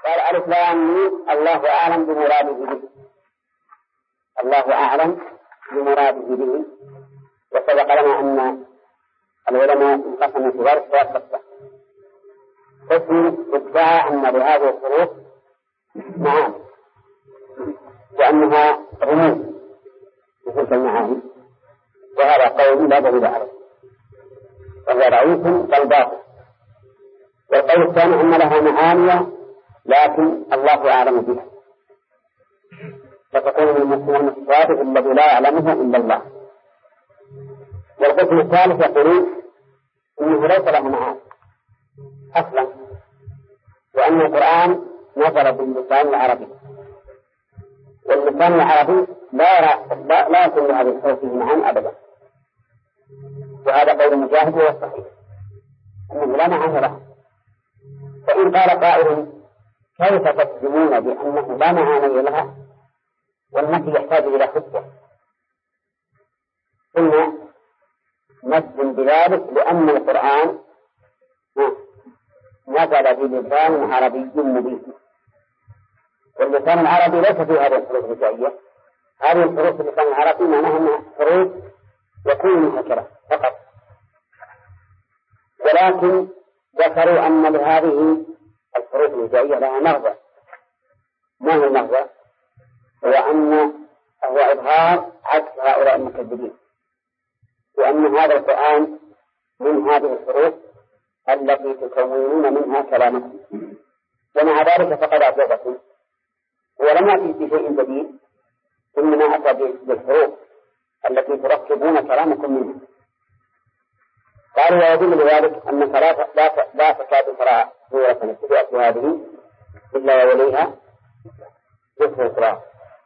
قال ألف لام ميم الله أعلم بمراده به. الله أعلم بمراده به. وسبق لنا أن العلماء انقسموا في ثلاث قسم. قسم ادعى أن لهذه الحروف معاني وأنها رموز مثل المعاني، وهذا قول لا دليل عليه وهو ضعيف بل باطل. والقول الثاني أن لها معاني لكن الله أعلم بها، فتكون من المسلم الصادق الذي لا يعلمه إلا الله. والقسم الثالث يقولون إنه ليس له معاني أصلا، وأن القرآن نزل باللسان العربي، واللسان العربي لا يكون لهذه الحروف معاني أبدا. وهذا قول مجاهد والصحيح أنه لا معاني له. فإن قال قائل كيف تجزمون بأنه لا معاني لها والنفي يحتاج إلى حجة؟ قلنا نجزم بذلك لأن القرآن نزل بلسان عربي مبين، واللسان العربي ليس فيه هذه الحروف الهجائية. هذه الحروف اللسان العربي معناها أنها حروف يكون منها كلام فقط، ولكن ذكروا أن لهذه الحروف الهجائية لها مغزى. ما هو المغزى؟ هو إظهار عكس هؤلاء المكذبين، وأن هذا القرآن من هذه الحروف التي تكونون منها كلامكم، ومع ذلك فقد أعجبكم. ولم يأتي بشيء جديد، إنما أتى بالحروف التي تركبون كلامكم منها. قالوا ويدل لذلك أنك لا تكاد ترى سورة ابتدأت هذه إلا ويليها ذكر القرآن.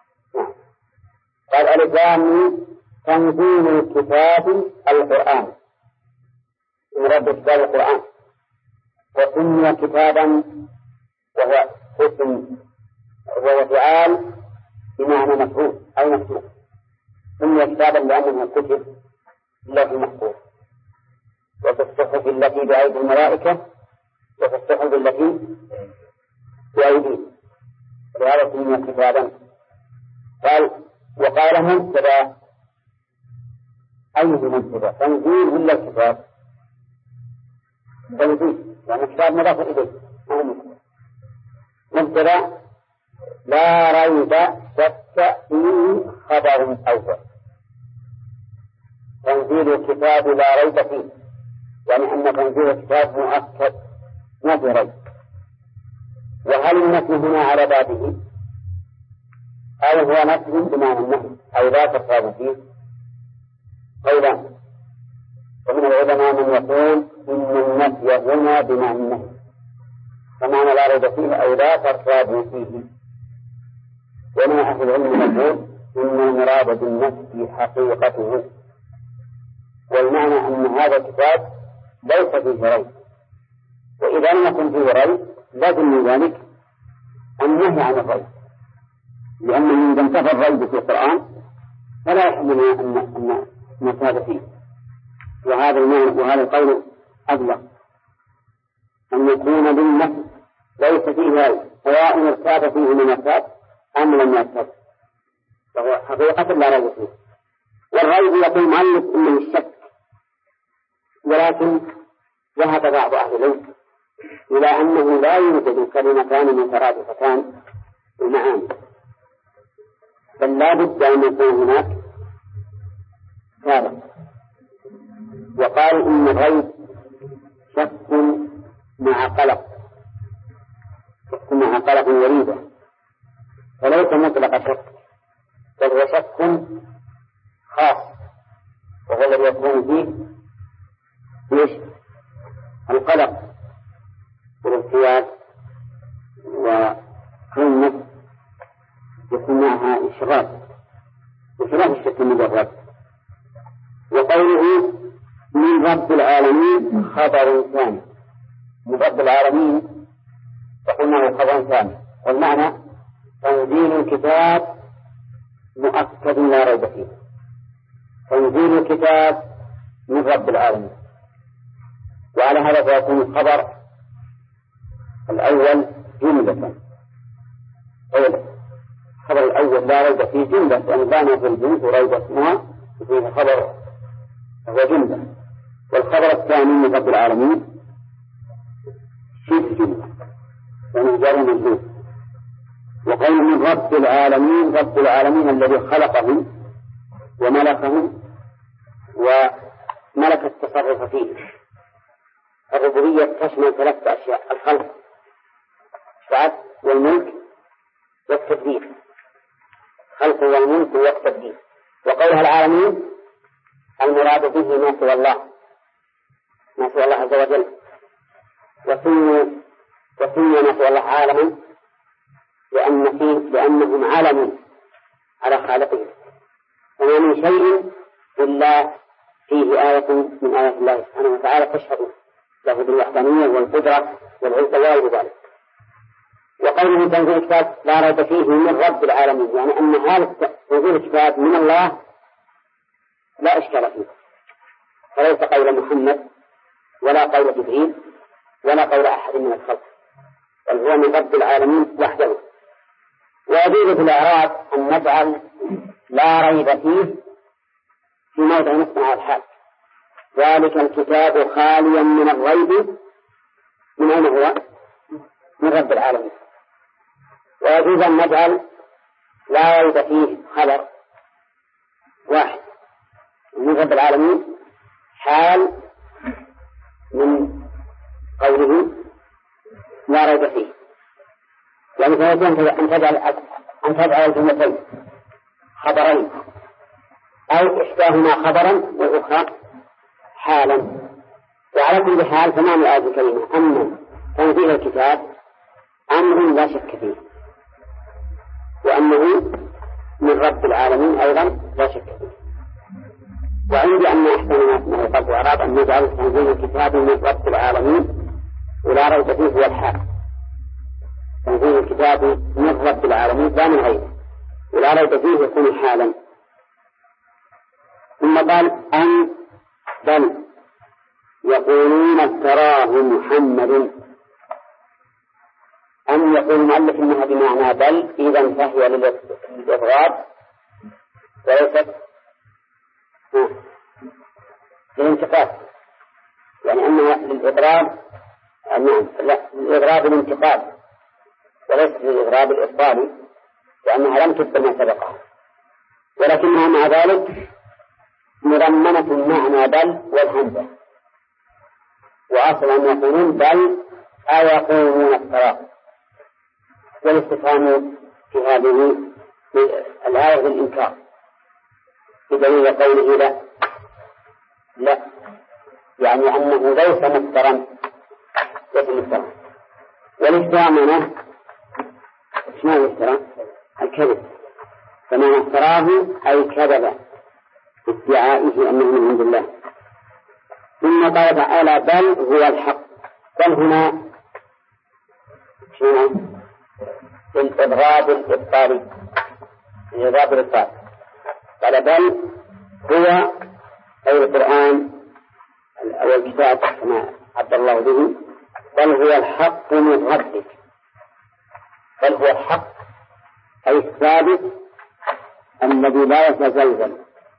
قال ألف لام تنزيل الكتاب القرآن، من رب كتاب القرآن، وسمي كتابا وهو اسم وهو فعال بمعنى مفعول أو مكتوب. سمي كتابا لأنه كتب لوح محفوظ، وفي الصحف التي بأيدي الملائكة وفي الصحف التي بأيديهم، ولهذا سمي كتابا. قال وقال مبتدأ، أي مبتدأ؟ تنزيل ولا الكتاب؟ تنزيل يعني كتاب مضاف إليه. مبتدأ لا ريب شك فيه خبر أول. تنزيل الكتاب لا ريب فيه، يعني أن تنزيل الكتاب مؤكد ما في ريب. وهل النفي هنا على بابه أو هو نفي بمعنى النهي أو لا تفاوت فيه؟ قولا. ومن العلماء من يقول إن النفي هنا بمعنى النهي، فمعنى لا ريب فيه أو لا ترتاب فيه. ومن أهل العلم يقول إن المراد بالنفي حقيقته، والمعنى أن هذا الكتاب ليس فيه ريب، وإذا لم يكن فيه ريب لازم من ذلك النهي عن الريب، لأنه إذا انتفى الريب في القرآن فلا يحمل أن نفاذ فيه. وهذا المعنى وهذا القول أبلغ، أن يكون بالنفي ليس فيه ريب سواء ارتاب فيه من ارتاب أم لم يرتاب، فهو حقيقة لا ريب فيه. والريب يقول المؤلف إنه الشك، ولكن ذهب بعض أهل العلم إلى أنه لا يوجد كلمتان مترادفتان المعاني، بل لا بد أن يكون هناك فارق. وقالوا إن الريب شك مع قلق، شك مع قلق وريبة، فليس مطلق شك، بل هو شك خاص، وهو الذي يكون فيه القلق والارتياب، وكون النفس يكون معها إشغال بخلاف الشك المجرد. وقوله من رب العالمين خبر ثاني، من رب العالمين فقلنا له خبر ثاني، والمعنى تنزيل الكتاب مؤكد لا ريب فيه، تنزيل الكتاب من رب العالمين. وعلى هذا فيكون الخبر الأول جملة أولا الخبر الأول لا ريب فيه جملة، لأن كان في الجنس وريب اسمها فيه خبر هو جملة. والخبر الثاني من رب العالمين فيه الجملة يعني جار مجهول. وقول من رب العالمين، رب العالمين الذي خلقهم وملكهم وملك التصرف فيه. الربوبية تشمل ثلاثة أشياء: الخلق والملك والتدبير. خلق والملك والتدبير. وقولها العالمين المراد به ما سوى الله، ما سوى الله عز وجل. وسمي ما سوى الله عالما لأنهم علم على خالقهم، وما من شيء إلا فيه آية من آيات الله سبحانه وتعالى تشهد له بالوحدانية والقدرة والعزة وغير ذلك. وقوله تنزيل الكتاب لا ريب فيه من رب العالمين، يعني أن هذا تنزيل الكتاب من الله لا إشكال فيه، فليس قول محمد ولا قول جبريل ولا قول أحد من الخلق، بل هو من رب العالمين وحده. ويجوز في الإعراب أن نجعل لا ريب فيه في موضع نصب على الحال، ذلك الكتاب خاليا من الريب. من أين هو؟ من رب العالمين. ويجوز أن نجعل لا ريب فيه خبر واحد من رب العالمين حال من قوله لا ريب فيه، يعني فيجوز أن تجعل الجملتين خبرين أو إحداهما خبرا والأخرى حالا. وعلى كل حال تمام الآية الكريمة أن تنزيل الكتاب أمر لا شك فيه، وأنه من رب العالمين أيضا لا شك فيه. وعندي أن أحسن ما يقال في الإعراب أن نجعل تنزيل الكتاب من رب العالمين ولا ريب فيه هو الحال. تنزيل الكتاب من رب العالمين لا من غيره، ولا ريب فيه يكون حالا. ثم قال أن بل يقولون افتراه محمد. أن يقول المؤلف إنها بمعنى بل، إذا فهي للإضراب وليست للانتقاد، يعني أنها للإضراب للإضراب الانتقاد وليس للإضراب الإبطالي، لأنها لم تبدأ ما سبقها، ولكنها مع ذلك مضمنة معنى بل والهمزة. وأصل أن يقولون بل أيقولون افتراه، والاستفهام في هذه الآية بالإنكار بدليل قوله لا يعني أنه ليس مفترا. والافتراء معناه شنو الافتراء؟ الكذب، فمن افتراه أي كذب ادعائه أنه من عند الله. ثم قال تعالى بل هو الحق. بل هنا شنو؟ الإضراب الإبطالي، الإضراب الإبطالي. قال بل هو أي القرآن أو الكتاب كما عبد الله به، بل هو الحق من ربك. بل هو الحق أي الثابت الذي لا يتزلزل،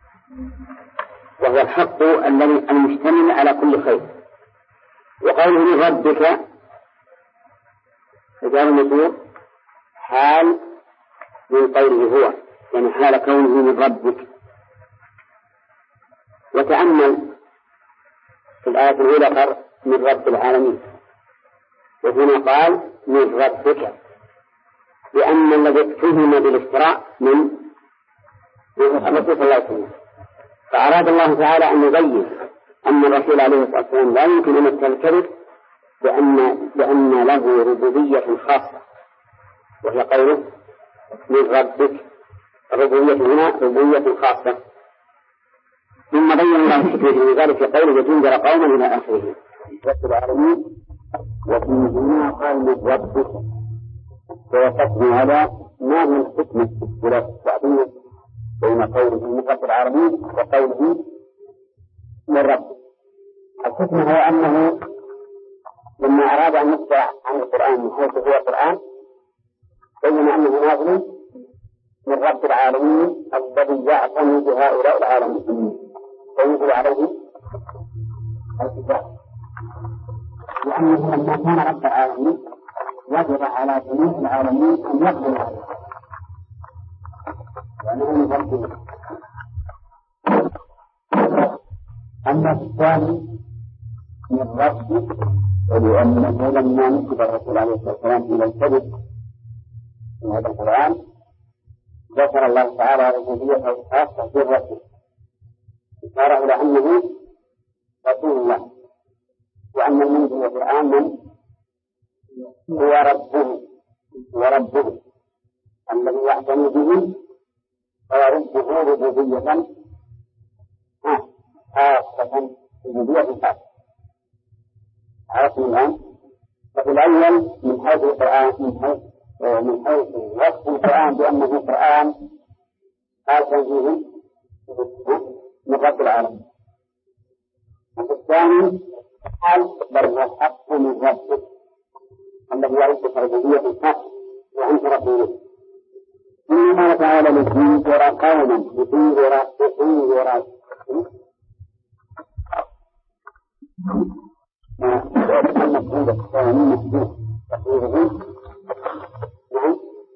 وهو الحق الذي المشتمل على كل خير. وقوله من ربك رجال النصوص حال من قوله هو، يعني حال كونه من ربك. وتأمل في الآية الأولى قال من رب العالمين، وهنا قال من ربك، لأن الذي اتهم بالافتراء من الرسول صلى الله عليه وسلم. فأراد الله تعالى أن يبين أن الرسول عليه الصلاة والسلام لا يمكن أن يتكلم لأن له ربوبية خاصة، وهي قوله من ربك. الربوبية هنا ربوبية خاصة. ثم بين الله الحكمة من ذلك في قوله لتنذر قوما إلى آخره. رب العالمين وفي هنا قال من ربك، ووقفنا على ما هي الحكمة في اختلاف التعبير بين قوله من رب العالمين وقوله من ربك. الحكمة هو أنه لما أراد أن يتبع عن القرآن من حيث هو القرآن بين أنه نازل من رب العالمين الذي يعتني بهؤلاء العالمين فينزل عليه الكتاب، لأنه لما كان رب العالمين وجب على جميع العالمين أن يقبل عليه لأنه يفضل. أما الثاني من الرب ولأنه لما نسب الرسول عليه الصلاة والسلام إلى الكذب في هذا القرآن ذكر الله تعالى ربوبيته الخاصة بالرسول إشارة إلى أنه رسول الله، وأن المنزل القرآن من هو ربه الذي يعتني به ويرده ربوبية خاصة ربوبية خاصة. عرفتم الآن؟ ففي الأول من حيث القرآن من حيث وصف القرآن بأنه قرآن آتى فيه من رب العالمين. وفي الثاني قال بل هو حق من ربك الذي يعرف ربوبية الحق وأنت رسوله. إنما تعالى لتنذر قوما لتنذر المفروض الثاني مفروض تقريبا نعم،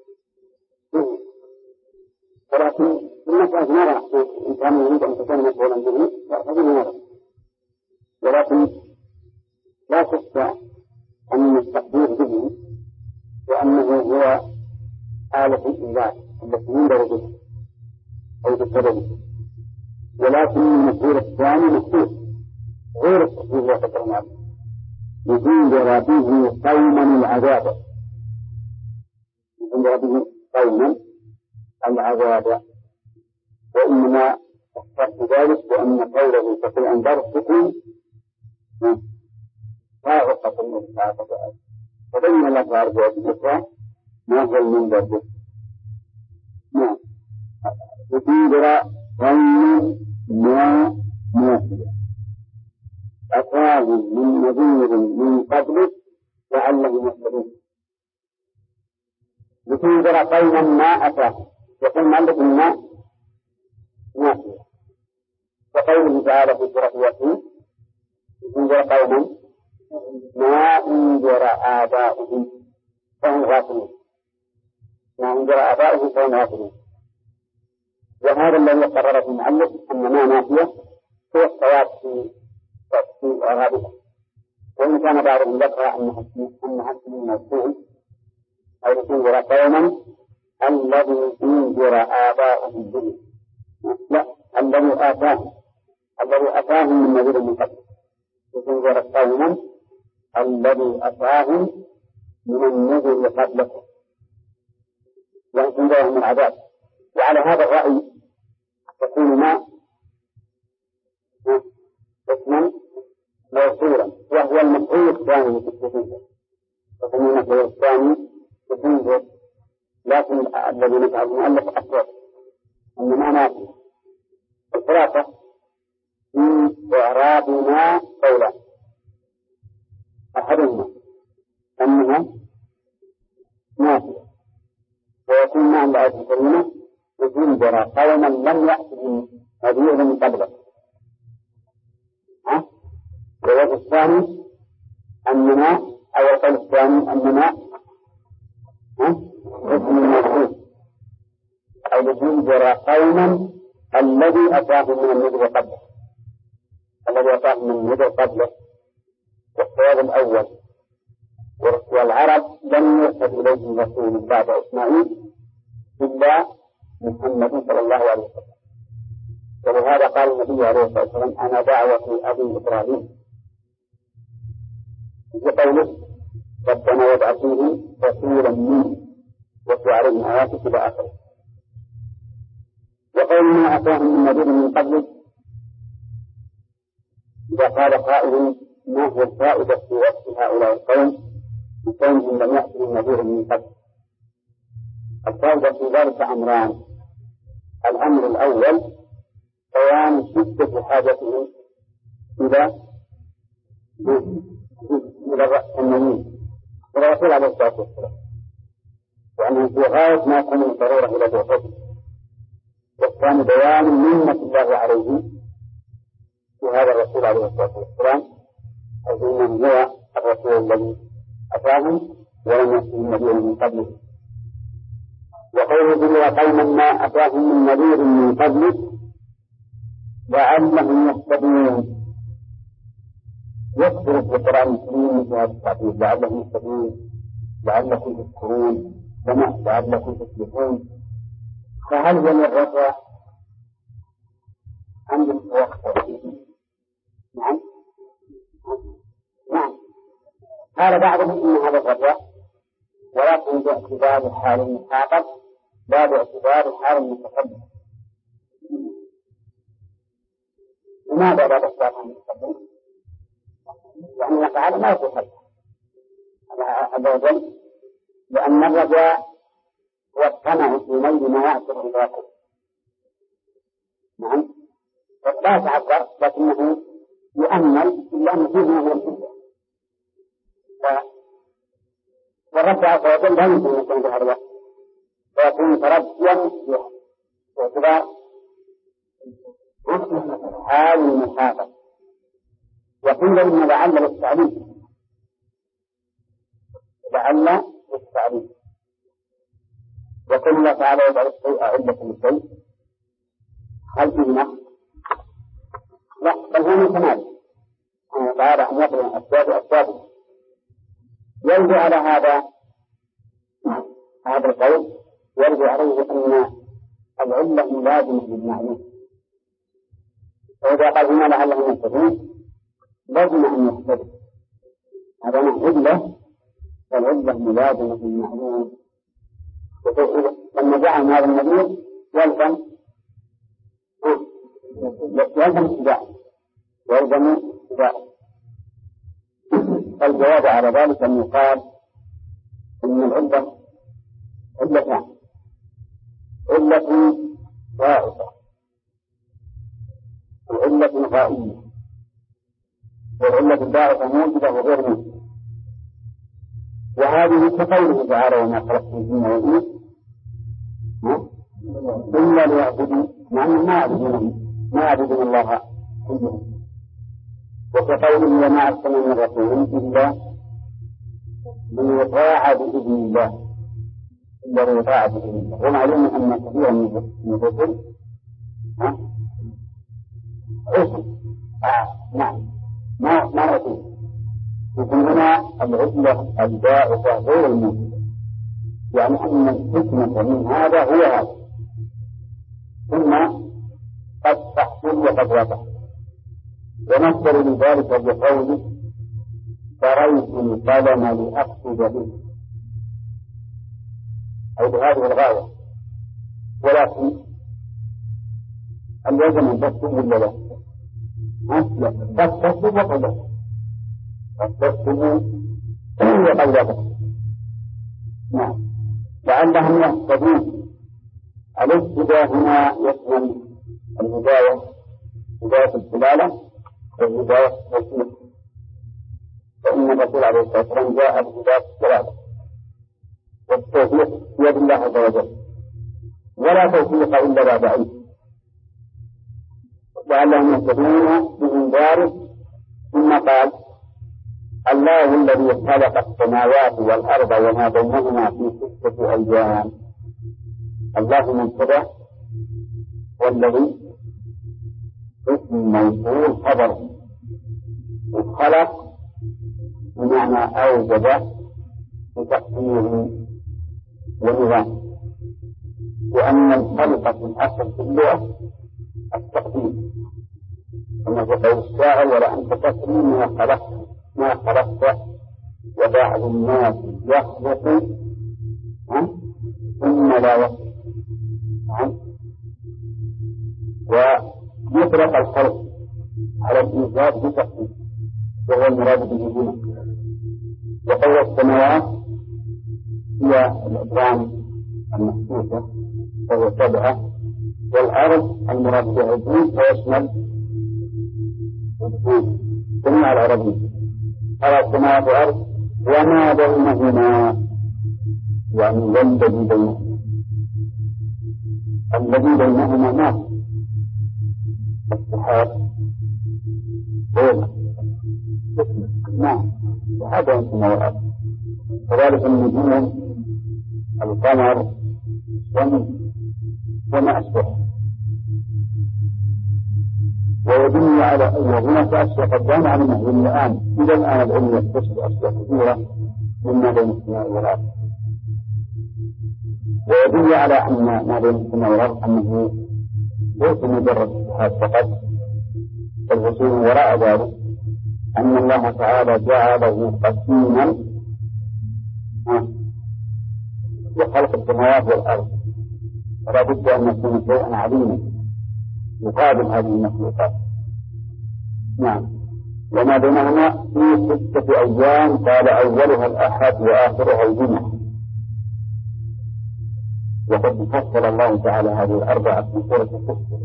ولكن المسألة نرى إن كان يريد أن تكون مفعولا به فهذه نرى، ولكن لا شك أن التقدير به وأنه هو آلة الإله التي ينذر بها أو بسببه، ولكن المفعول الثاني مفعول غير التقدير وقدرنا ينذر به قوما العذاب، ينذر به قوما العذاب. وإنما اخترت ذلك لأن قوله تقول أنذرتكم فاغقة المستعفة فبين الله تعالى وجهك ما هو المنذر به. نعم، ينذر قوما ما ناسيا أتاهم من نذير من قبلك لعلهم يهتدون. لتنذر قوما ما أتاهم يقول مالك ما ناسيا، وقوله تعالى في سورة ياسين لتنذر قوما ما أنذر آباؤهم فهم غافلون، ما أنذر آباؤهم فهم غافلون. وهذا الذي قرره المؤلف أن ما ناسية هو الصواب في إعرابها، وإن كان بعضهم ذكر أنها اسم موصول أو لتنذر قوما الذي انذر آباؤهم به، لا، الذي آتاهم من نذير من قبل، لتنذر قوما الذي أتاهم من النذر قبلكم يعني تنذرهم العذاب. وعلى هذا الرأي تكون ما اسما موصولا وهو المفعول الثاني في التنذير، تكون المفعول الثاني تنذر، لكن الذي نفعل المؤلف أكثر أن ما نافي. الخلاصة في إعرابنا قولا، أحدهما أنها نافية ويكون مع الآية الكريمة لتنذر قوما لم يأتهم نذير من قبلك. والوجه الثاني أننا أو القول الثاني أننا اسم الموصول أو لتنذر قوما الذي أتاهم من النذر قبله، الذي أتاهم من النذر قبله. والصواب الأول، والعرب لم يرسل إليهم رسول بعد إسماعيل إلا محمد صلى الله عليه وسلم، ولهذا قال النبي عليه الصلاة والسلام أنا دعوة أبي إبراهيم، بقوله ربنا وابعث فيهم رسولا منه واتل عليهم آياتك إلى آخره. وقول ما أتاهم من نذير من قبل، إذا قال قائل ما هو الفائدة في وصف هؤلاء القوم بكونهم لم يأتوا نذير من قبل؟ الفائدة في ذلك أمران. الأمر الأول بيان شدة حاجتهم إلى النبي إلى الرسول عليه الصلاة والسلام، وأنه في غاية ما يكون الضرورة إلى بعثته، والثاني بيان منة الله عليه في هذا الرسول عليه الصلاة والسلام، حيث إنه هو الرسول الذي أتاهم ولم يأتهم نبي من قبله. وقوله جل قوما ما أتاهم من نذير من قبلك لعلهم يهتدون، يذكر في القرآن الكريم في هذا التعبير لعلهم يهتدون، لعلكم تذكرون، لعلكم تفلحون. فهل هو الرجاء عند الوقت؟ نعم نعم، قال بعضهم إن هذا الرجاء، ولكن باعتبار حال المخاطب لا باعتبار حال المتكلم. لماذا لا باعتبار حال المتكلم؟ لأن الله تعالى ما يقول هذا عز وجل، لأن الرجاء هو الطمع في نيل ما يعصر الواقع. نعم، لا تعبر لكنه يؤمل لأن فيه من الحجة، والرب عز وجل لا يمكن أن يكون بهذا الوقت، ويكون ترجيا باعتبار حال المخاطب. وقيل إن لعل للتعليم، لعل للتعليم، وقل الله تعالى يجعل الشيء علة للشيء، هل فيه نقص؟ لا، بل هو من كماله تعالى أن يقرن أسباب. يرجع على هذا القول، يرجع عليه أن العلة ملازمة للمعلوم، فإذا قال هنا لعلهم يهتدون لازم أن يهتدوا، هذا معنى علة، فالعلة ملازمة للمعلوم. لما جاء هذا النبي يلزم اتباعه. الجواب على ذلك أن يقال إن العلة علتان: علة ضائعة وعلة غائية. والعلة الضائعة موجودة وغير موجودة، وهذه كقوله تعالى وما خلقت الجن والإنس إلا ليعبدون، يعني ما يعبدون الله كلهم. وكقوله وما أرسلنا من رسول إلا ليطاع بإذن الله، إلا ليطاع بإذن الله. ومعلوم أن كثيرا من الرسل رسل نعم ما رسول، لكن هنا العلة البائسة غير الموجودة، يعني أن الحكمة من هذا هو هذا، ثم قد تحصل وقد وقع. ونصر لذلك بقوله فريت القلم لأقصد به، أي بهذه الغاية. ولكن اليزم أن تكتب ولا لا؟ تكتب وقلت تكتب وقلت. نعم، لعلهم يهتدون. الاهتداء هنا يشمل الهداية، هداية الدلالة والهداية التوفيق، فإن الرسول عليه الصلاة والسلام جاء بهداية الدلالة، والتوفيق بيد الله عز وجل، ولا توفيق إلا بعد علم. لعلهم يهتدون بإنذاره. ثم قال الله الذي خلق السماوات والأرض وما بينهما في 6 أيام. الله مبتدأ، والذي اسم موصول خبر، وخلق بمعنى أوجد بتقدير ونظام، وأن الخلق في الأصل في اللغة التقدير، كما في قول الشاعر ولا أنت تسري ما خلقت وبعض الناس يخلق ثم لا يخلق. ويطلق الخلق على الإيجاد بتقدير، وهو المراد به هنا. وقول السماوات هي الأدوان المحسوسة وهو 7، والأرض المراد بها الوجود ويشمل الوجود جميع العربية على السماوات والأرض وما بينهما يعني والذي بينهما، الذي بينهما ما السحاب غير نعم هذا يمكن الأرض، كذلك النجوم القمر الشمس وما أشبه. ويدل على أن هناك أشياء قد لا نعلمها الآن، إذا الآن العلم يكتشف أشياء كثيرة مما بين السماء والأرض. ويدل على أن ما بين السماء والأرض أنه ليس مجرد اتحاد فقط، بل وراء ذلك أن الله تعالى جعله قسيما لخلق السماوات والأرض، ولا بد أن يكون شيئا عظيما يقابل هذه المخلوقات. نعم. وما بينهما في 6 أيام، قال أولها الأحد وآخرها الجمعة. وقد فصل الله تعالى هذه الأربعة في سورة الكهف،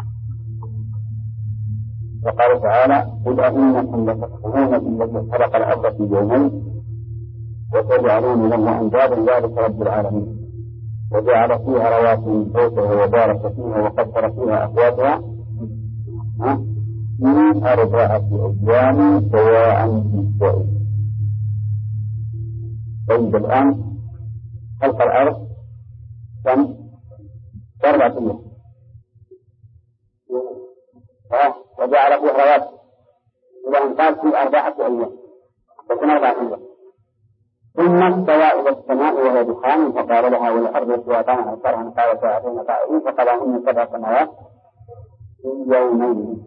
فقال تعالى: قل أئنكم لتكفرون بالذي خلق الأرض في يومين وتجعلون له أندادا ذلك رب العالمين، وجعل فيها رواسي من فوقها وبارك فيها وقدر فيها أقواتها من 4 أيام سواء للسائلين. طيب الآن خلق الأرض كم؟ 4 أيام، وجعل فيها رواسي إلى أن قال في 4 أيام، فكنا 4 أيام. ثم استوى إلى السماء وهي دخان فقال لها والأرض ائتيا طوعا قالتا أتينا طائعين فقضاهن 7 سماوات في يومين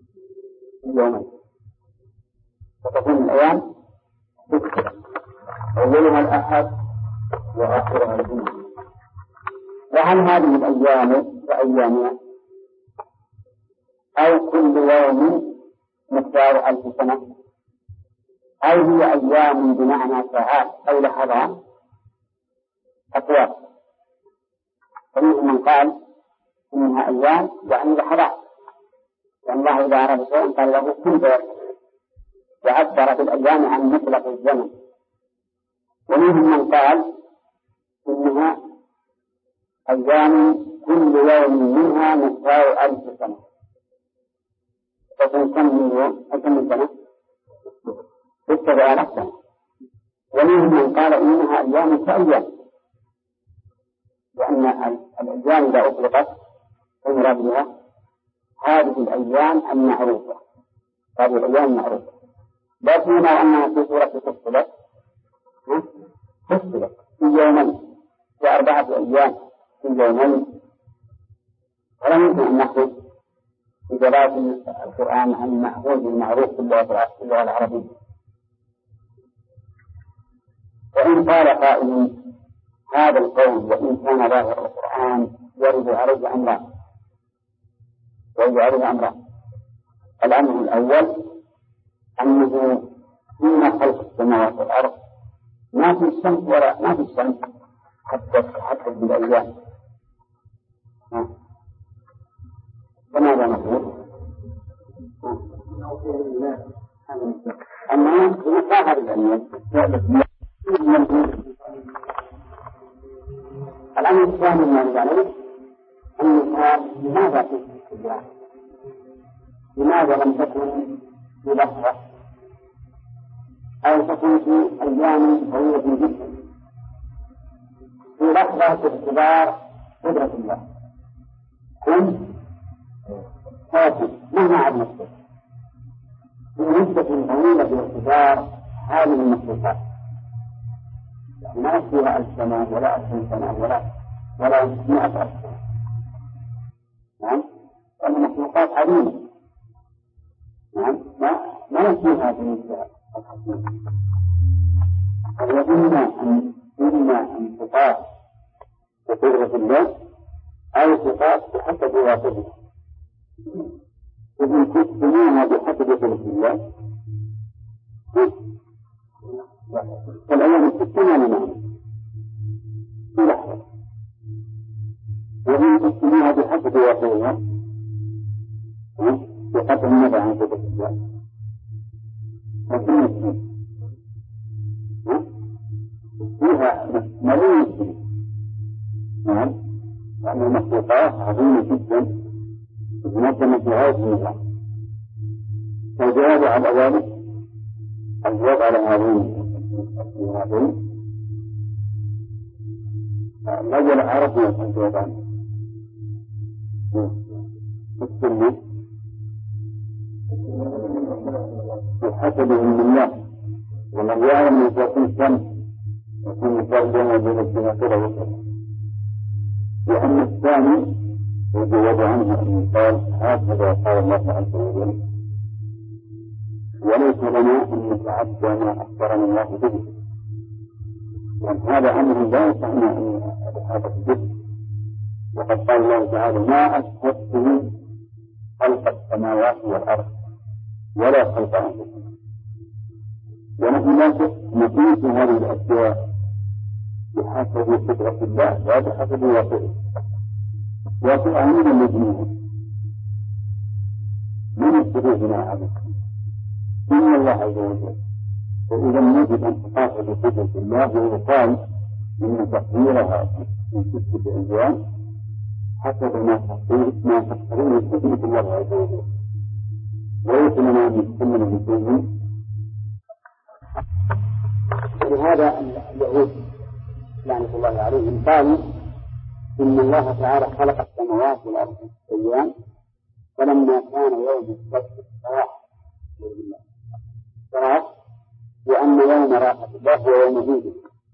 فتكون الأيام 6، أولها الأحد وآخرها الجمعة. وهل هذه الأيام وأيامها أو كل يوم مقدار 1000 سنة، أو هي أيام بمعنى ساعات أو لحظات؟ أقوال. فمنهم من قال إنها أيام يعني لحظات، لأن الله إذا أراد شيئا قال له كن فيكون، وعبر بالأيام عن مطلق الزمن. ومنهم من قال إنها أيام كل يوم منها مقدار 1000 سنة، فتكون كم سنة؟ 6,000 سنة. ومنهم من قال إنها أيام كأيام، لأن الأيام إذا أطلقت المراد بها هذه الأيام المعروفة، هذه الأيام المعروفة، لكن أنها في سورة فصلت في يومين و4 أيام في يومين، ولم يمكن أن نأخذ إجابات القرآن عن المأخوذ المعروف في اللغة العربية. وإن قال قائل هذا القول وإن كان ظاهر القرآن يرد عليه أمران. الأمر الأول أنه حين خلق السماوات والأرض ما في الشمس ولا ما في الشمس حتى بالأيام. فماذا نقول؟ أما بمقاهر الأيام. الأمر الثاني ما يرد عليه أنها لماذا في الاستدراك؟ لماذا لم تكن في لحظة أو تكون في أيام طويلة جدا، في لحظة باعتبار قدرة الله؟ كن كافي مهما عد نفسه في مدة طويلة باعتبار هذه المخلوقات، يعني ما فيها 1000 سنة ولا 2000 سنة ولا 100,000 سنة. نعم، المخلوقات عظيمة. نعم، ما نسيها في المساء الحكيم. إما أن تقاس بقدرة الله أو تقاس بحسب واقعها. إذن تسميها بحسب قدرة الله فالأيام 60 معنا في لحظة، وإن تسميها بحسب واقعها بحسب النظر عن قدرة الله فيها مريض بعد ذلك الجواب على هذين الأول عرفنا الجواب عنه السنة بحسبهم الله ومن يعلم من يكون الشمس يكون مفردا بين الجنة والأخرى. وأما الثاني الجواب عنه أن قال هكذا قال الله عز وجل وليس لنا أن نتعدى ما أخبرنا الله به، وأن هذا أمر لا يسعنا أن هذا الجد. وقد قال الله تعالى ما أشهدتم خلق السماوات والأرض ولا خلق أنفسهم، ونحن لا نقيس هذه الأشياء بحسب قدرة الله لا بحسب واقعه. واقع من المجنون من يستطيعنا هذا إن الله عز وجل. وإذا نجد أن تقاطع بقدرة الله ويقال إن تقديرها في 6 أيام حسب ما تقدير بقدرة الله عز وجل. وليس لنا أن نتكلم بشيء. ولهذا اليهود لعنة الله عليهم قالوا إن الله تعالى خلق السماوات والأرض في أيام فلما كان يوم السبت صراح وأن يوم راحة الله هو يوم عيده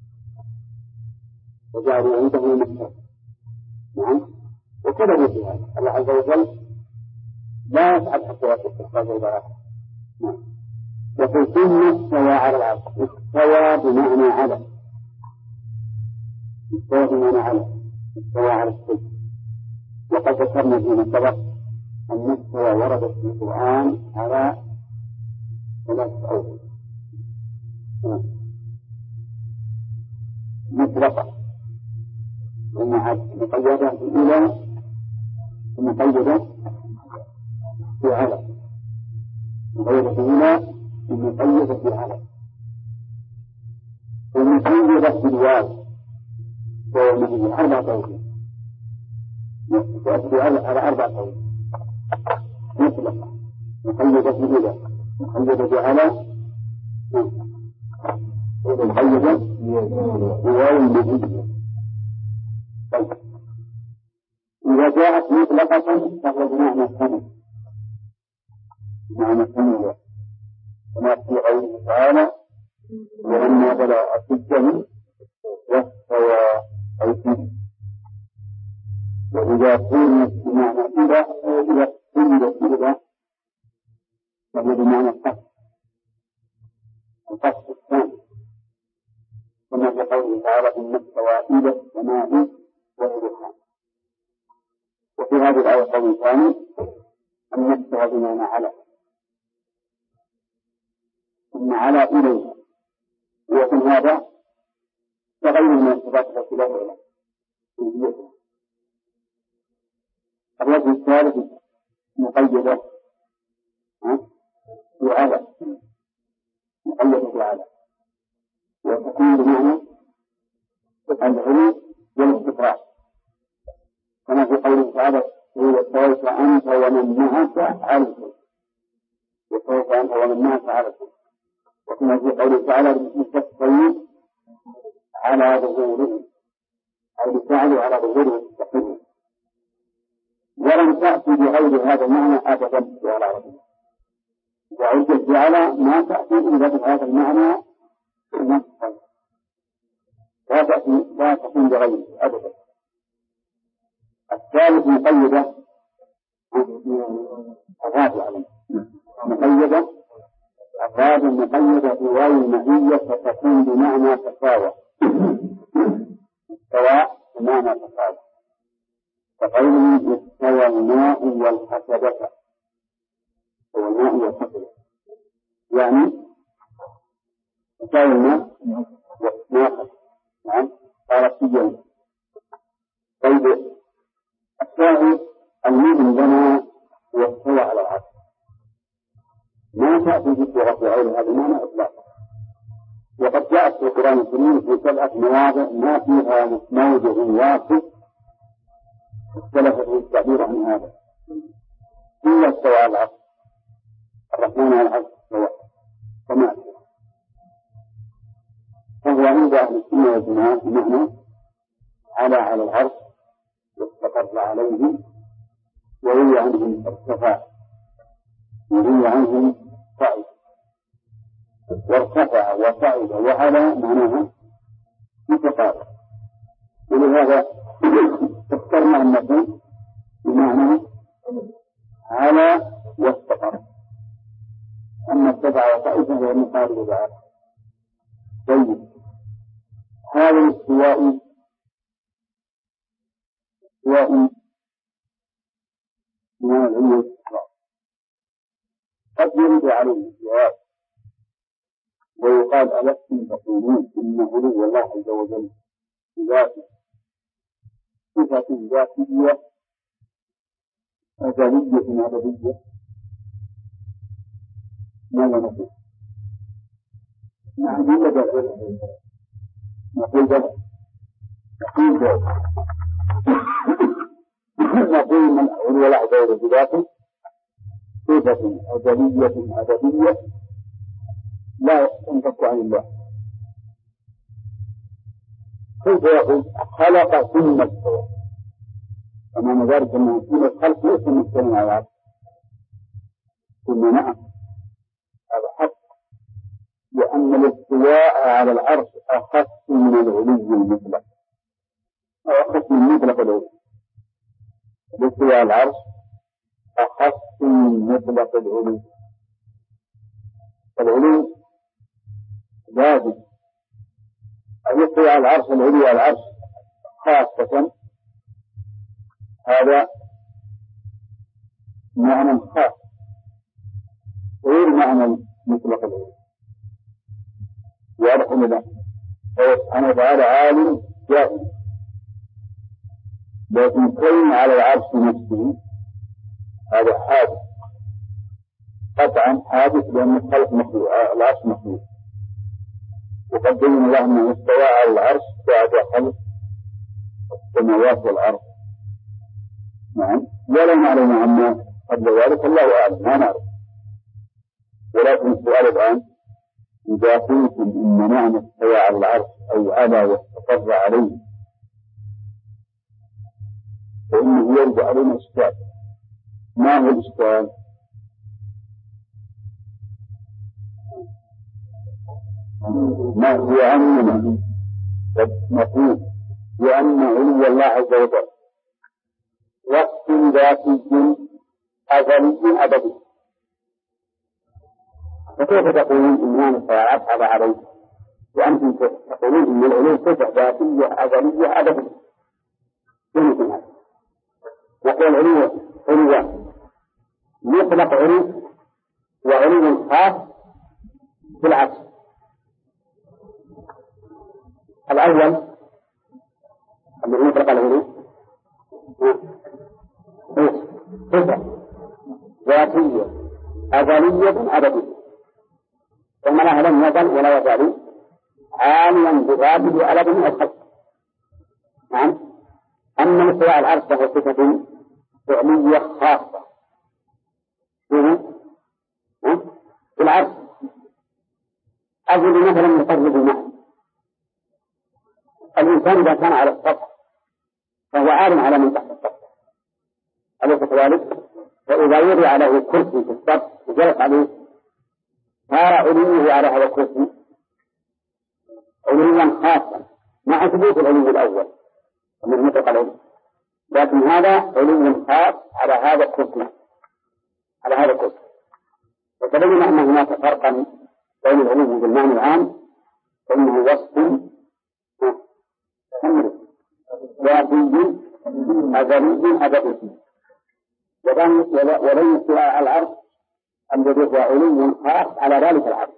وجعلوا عنده يوم السبت. نعم وكذا في هذا الله عز وجل لا يفعل حتى يصل هذا البراءة. نعم. وفي ثم استوى على العرش استوى بمعنى على استوى بمعنى على استوى على السجن. وقد ذكرنا فيما سبق أن استوى وردت في القرآن على 3 أوجه مطلقة مقيدة إلى مقيدة في على مقيدة إلى مقيدة في على ومقيدة في الواو ومقيدة 4 أوجه تأتي على 4 أوجه مطلقة مقيدة في إلى مقيدة في على مقيدة بواو المقيدة. إذا جاءت مطلقة فهو بمعنى السنة بمعنى السنة كما في قوله تعالى ولما بلغ أشده واستوى أوتيه. وإذا كانت بمعنى إذا فهو بمعنى القصد الثاني كما في قوله تعالى إن استوى إلى السماء وإليها. وفي هذه الآية قول ثاني أن استوى بمعنى على ثم على إليها. وفي هذا تغير من الصفات التي لا تعلم وجودها. الوجه الثالث مقيدة بعلى مقيدة بعلى وتكون بمعنى العلو والاستقرار كما في قوله تعالى وسوف أنت ومن معك على الفلك وسوف أنت ومن معك على الفلك. وكما في قوله تعالى بالتسويق على ظهوره أو بفعله على ظهوره المستقيم. ولم تأتي بغير هذا المعنى أبدا في العربية. وعدت جعل ما تأتي إلا بهذا المعنى لا تكون بغيره أبدا. الثالث مقيدة الرابع مقيدة الرابع مقيدة بواو المعية فتكون بمعنى تساوى السواء بمعنى تساوى كقوله استوى الماء والحسبة هو الماء والحسبة يعني استوى الماء والناقة. نعم قال سجن. طيب الشاهد المؤمن لنا واستوى على العرش ما تأتي بصيغة غير هذا المعنى إطلاقا. وقد جاءت في القرآن الكريم في 7 مواضع ما فيها موضع واحد اختلف في التعبير عن هذا إلا استوى على العرش. الرحمن على العرش استوى عند أهل السنة والجماعة بمعنى على العرش واستقر عليه وروي عنهم ارتفع وروي عنهم صعد وارتفع وصعد وعلى معناها متقارب. ولهذا اخترنا أن نقول بمعنى على واستقر. أما ارتفع وصعد فهو مقارب بعض. طيب هذا الاستواء من العلو والاستقرار قد يرد عليه الاستواء ويقال ألستم تقولون إن علو الله عز وجل ذاته صفة ذاتية أزلية أبدية. ماذا نقول؟ نقول من علو الله عز وجل ذاته صفة أزلية أبدية لا تنفك عن الله. كيف يقول خلق ثم استوى؟ ومعنى ذلك أنه كل الخلق ليس مستوى على العرش. ثم نعم هذا حق، لأن الاستواء على العرش أخف من العلو المطلق أو أخف من مطلق العلو. الاستواء على العرش أخف من مطلق العلو. العلو لازم أن يستوي على العرش. العلو على العرش خاصة هذا معنى خاص غير معنى مطلق العلو. واضح ولا لا؟ سبحانه وتعالى عالم جاهل، لكن كون على العرش نفسه هذا حادث قطعا، حادث لأن الخلق مخلوق، العرش مخلوق. وقد بين الله أنه استوى على العرش بعد خلق السماوات والأرض. نعم، ولا نعلم عما قبل ذلك، الله أعلم، ما نعرف. ولكن السؤال الآن إذا قلتم إن معنى استوى على العرش أي على واستقر عليه فإنه يرد علينا إشكال. ما هو الإشكال؟ ما هو أننا نقول بأن علو الله عز وجل وصف ذاتي أزلي أبدي، فكيف تقولون إننا سيعرض عليه وأنتم تقولون إن العلو صفة ذاتية أزلية أبدية؟ يمكن هذا. نقول علو مطلق علو وعلو خاص بالعكس. الأول الذي يطلق العلو صفة ذاتية أزلية أبدية، ثم لها لم يزل ولا يزال عاليا بذاته أبدا من الخلق. نعم. أما الاستواء على العرش فهو صفة فعلية خاصة بالعرش. أجل مثلا نقرب المعنى، الإنسان إذا كان على السطح فهو عالم على من تحت السطح، أليس كذلك؟ فإذا وضع له كرسي في السطح وجلس عليه صار علوه على هذا الكرسي علوا خاصا مع ثبوت العلو الأول من مطلق العلو، لكن هذا علو خاص على هذا الكرسي وتبين أن هناك فرقا بين العلو بالمعنى العام فإنه وصف ذاتي أزلي أبدي، ولن استواء العرش الذي هو علو خاص على ذلك العرش.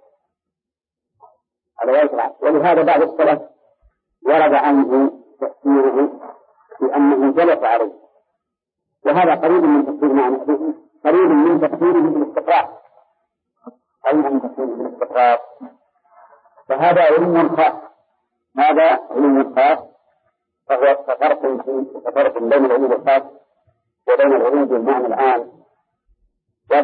ولهذا بعض السلف ورد عنه تفسيره بأنه جلس عليه، وهذا قريب من تفسير معنى قريب من تفسيره بالاستقرار، فهذا علم خاص. هذا علم خاص فهو فرق بين العلوم الخاص وبين العلوم بالمعنى العام.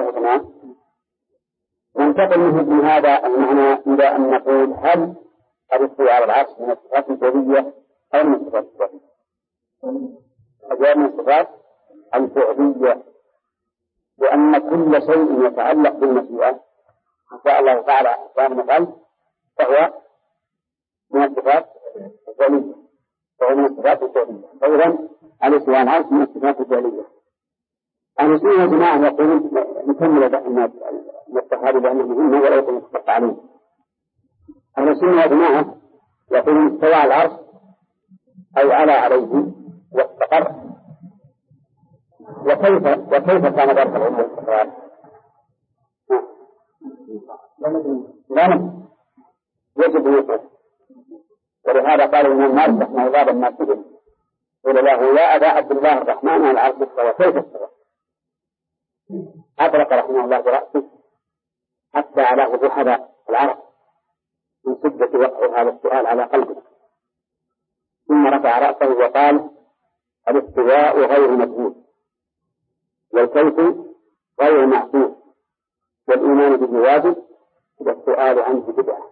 ننتقل من هذا المعنى إلى أن نقول هل الاستواء على العرش من الصفات الفعلية أو من الصفات الذاتية؟ الجواب من الصفات الفعلية، لأن كل شيء يتعلق بالمشيئة إن شاء الله تعالى كان نفعل فهو من الصفات الفعلية، فهو من الصفات الفعلية. فإذا الاستواء على العرش من الصفات الفعلية. أهل السنة يا جماعة يقولون نكمل الصحابة بأنه مهم ولا يكون متفق عليه. أهل السنة يا جماعة يقولون استوى على العرش أي عليه واستقر. وكيف كان ذلك العلم والاستقرار؟ لا يجب يقول. ولهذا قال الإمام مالك رحمه الله لما سئل قال له يا أبا عبد الله الرحمن على العرش استوى كيف استوى؟ أدرك رحمه الله برأسه حتى على وضوح العرش من شدة وقع هذا السؤال على قلبه، ثم رفع رأسه وقال الاستواء غير مجهول والكيف غير معقول والإيمان به واجب والسؤال عنه بدعة.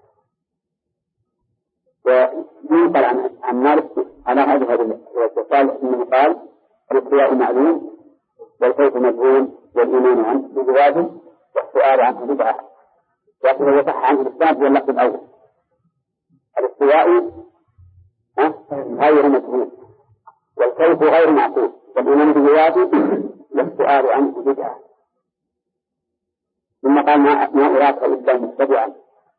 وينقل عن مالك على هذا الوجه إنه قال الاستواء معلوم والكيف مجهول والإيمان به واجب والسؤال عنه بدعة. لكن يصح عنه الإسلام هو اللفظ الأول الاستواء غير مجهول والكيف غير معقول والإيمان به واجب والسؤال عنه بدعة. ثم قال ما أراك إلا متبعا،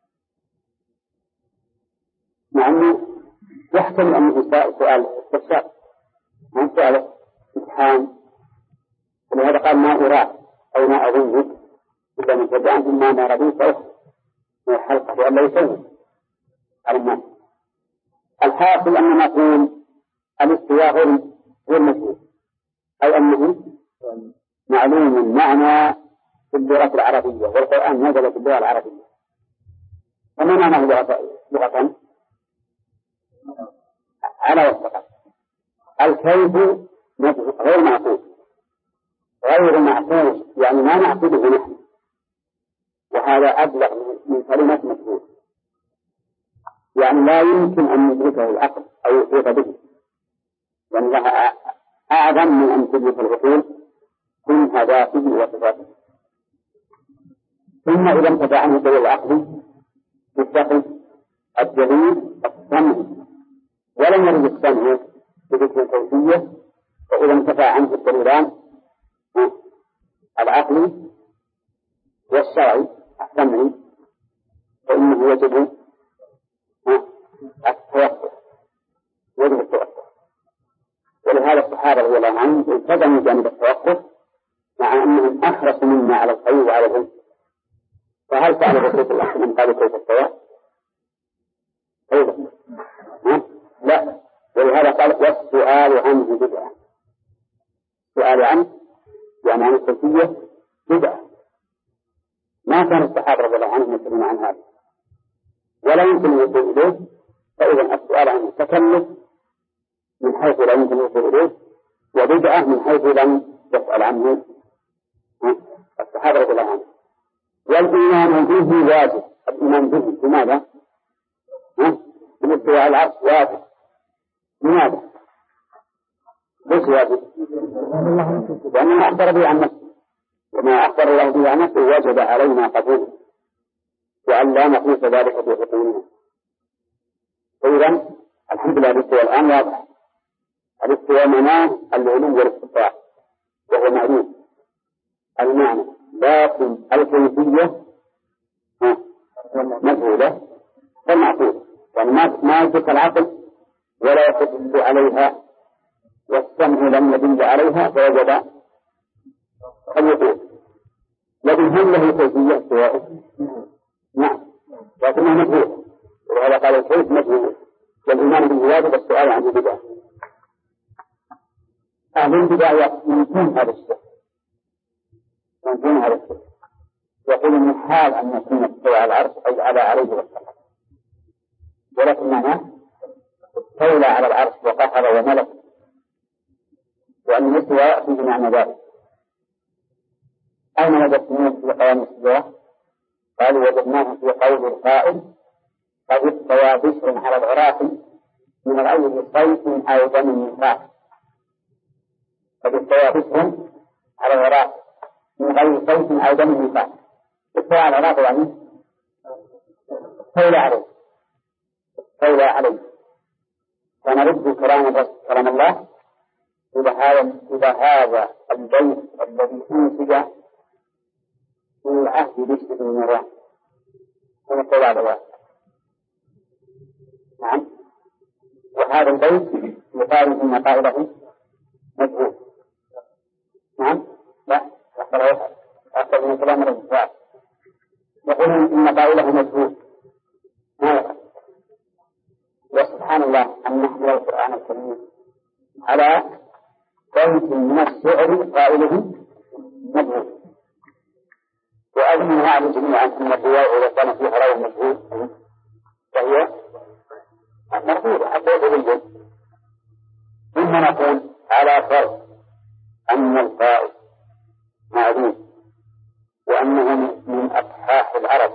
مع أنه يحتمل أنه سؤال استفسار ما سؤال امتحان، ولهذا قال ما أراك أو ما أظنك إلا متبعا ثم ما رضيت من الحلقة لأن لا يسوي على الناس. الحاصل أن نقول الاستواء غير مجهول أي أنه معلوم معنى في اللغة العربية والقرآن نزل في اللغة العربية. وما معنى لغة على وفقه. الكيف غير معقول يعني ما نعقده نحن، وهذا أبلغ من كلمة مجهول، يعني لا يمكن أن ندركه العقل أو يحيط به، لأن لها أعظم من أن تدرك العقول كلها ذاته وصفاته. ثم إذا انتفع عنه دليل العقل يتخذ الدليل السمع، ولم يرد السمع بذكر الكيفية، فإذا انتفع عنه الدليلان العقل والشرعي السمعي فإنه يجب التوقف. ولهذا الصحابة رضي الله عنهم التزموا جانب التوقف مع أنهم أحرصوا منا على الخير وعلى العلم. فهل سأل الرسول صلى الله عليه وسلم قال كيف استوى؟ أيضا لا. ولهذا قال والسؤال عنه بدعة. السؤال عنه يعني عن الكيفية بدعة. ما كان الصحابة رضي الله عنهم يسألون عن هذا ولا يمكن الوصول إليه، فإذا السؤال عنه تكلف من حيث لا يمكن الوصول إليه، وبدعة من حيث لم يسأل عنه الصحابة رضي الله عنهم. والإيمان به واجب. الإيمان به لماذا؟ بالاستواء على العرش واجب. لماذا؟ ليش واجب؟ لأنه أخبر به عن نفسه، وما أخبر الله به عن نفسه وجب علينا قبوله وأن لا نقيس ذلك في حكمنا. إذن الحمد لله الاستواء الآن واضح. الاستواء معناه العلو والاستطاعة وهو معلوم المعنى، لكن الكيفية مجهولة فالمعقول، يعني ما يدرك العقل ولا يقصد عليها والسمع لم يدل عليها فوجب الوقوع. لكن هل له كيفية استواء؟ نعم، لكنه مجهول، وهذا قال الكيف مجهول والإيمان بالواجب والسؤال عنه بدعة. أهل البدع يمكن هذا الشيء، يقول من حال أن يكون استوى على العرش أي عليه والسلام، ولكن معناه استولى على العرش وقهر وملك، وأن الاستواء فيه معنى ذلك. أين وجدتموه في قوام الاستواء؟ قالوا وجدناه في قول القائل قد استوى بشر على العراق من غير صيف أو دم نفاق. قد استوى بشر على العراق من غير صيف أو دم نفاق. استوى على العراق يعني استولى عليه فنرد كلام الله إلى هذا البيت الذي أنسج في عهد بشر بن مروان هو استولى على العراق. نعم. وهذا البيت يقال إن قائله مجهول. نعم. لا أكثر من كلام الرجال يقول إن قائله مجهول. ماذا؟ وسبحان الله أن نحمل القرآن الكريم على بيت من الشعر قائله مجهول. وأظن نعلم جميعا أن الرواية إذا كان فيها راوي مجهول فهي مرفوضة حتى يتبين. ثم نقول على فرض أن القائل معلوم وأنه من أصحاح العرب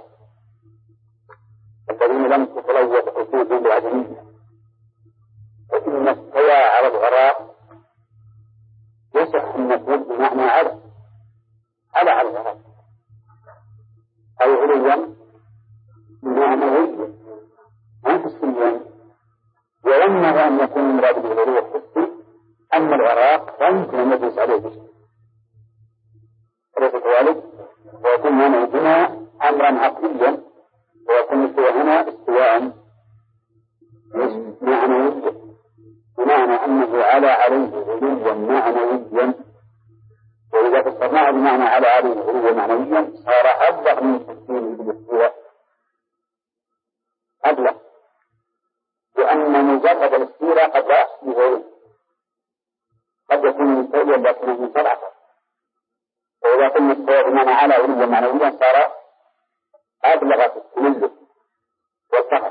الذين لم تتلوث حدودهم بالعجمية، فإن استوى على العراق يصح أن نقول بمعنى على العراق أو علوا بمعنى علو ما حسيا. وينبغي أن يكون مراد بالعلو الحسي أن العراق لا يمكن أن يجلس عليه بشيء أليس كذلك؟ ويكون هنا أمرا عقليا ويكون استوى هنا استواء معنويا بمعنى أنه عليه علوا معنويا. وإذا فسرناه بمعنى عليه علوا معنويا صار أبلغ من تفسيره بالاستواء أبلغ، لأن مجرد الاستيلاء قد لا يحصيه قد يكون مستويا لكنه منصرفا. وإذا كنا استوى بمعنى على علوا معنويا صار أبلغ في التملك والفخر.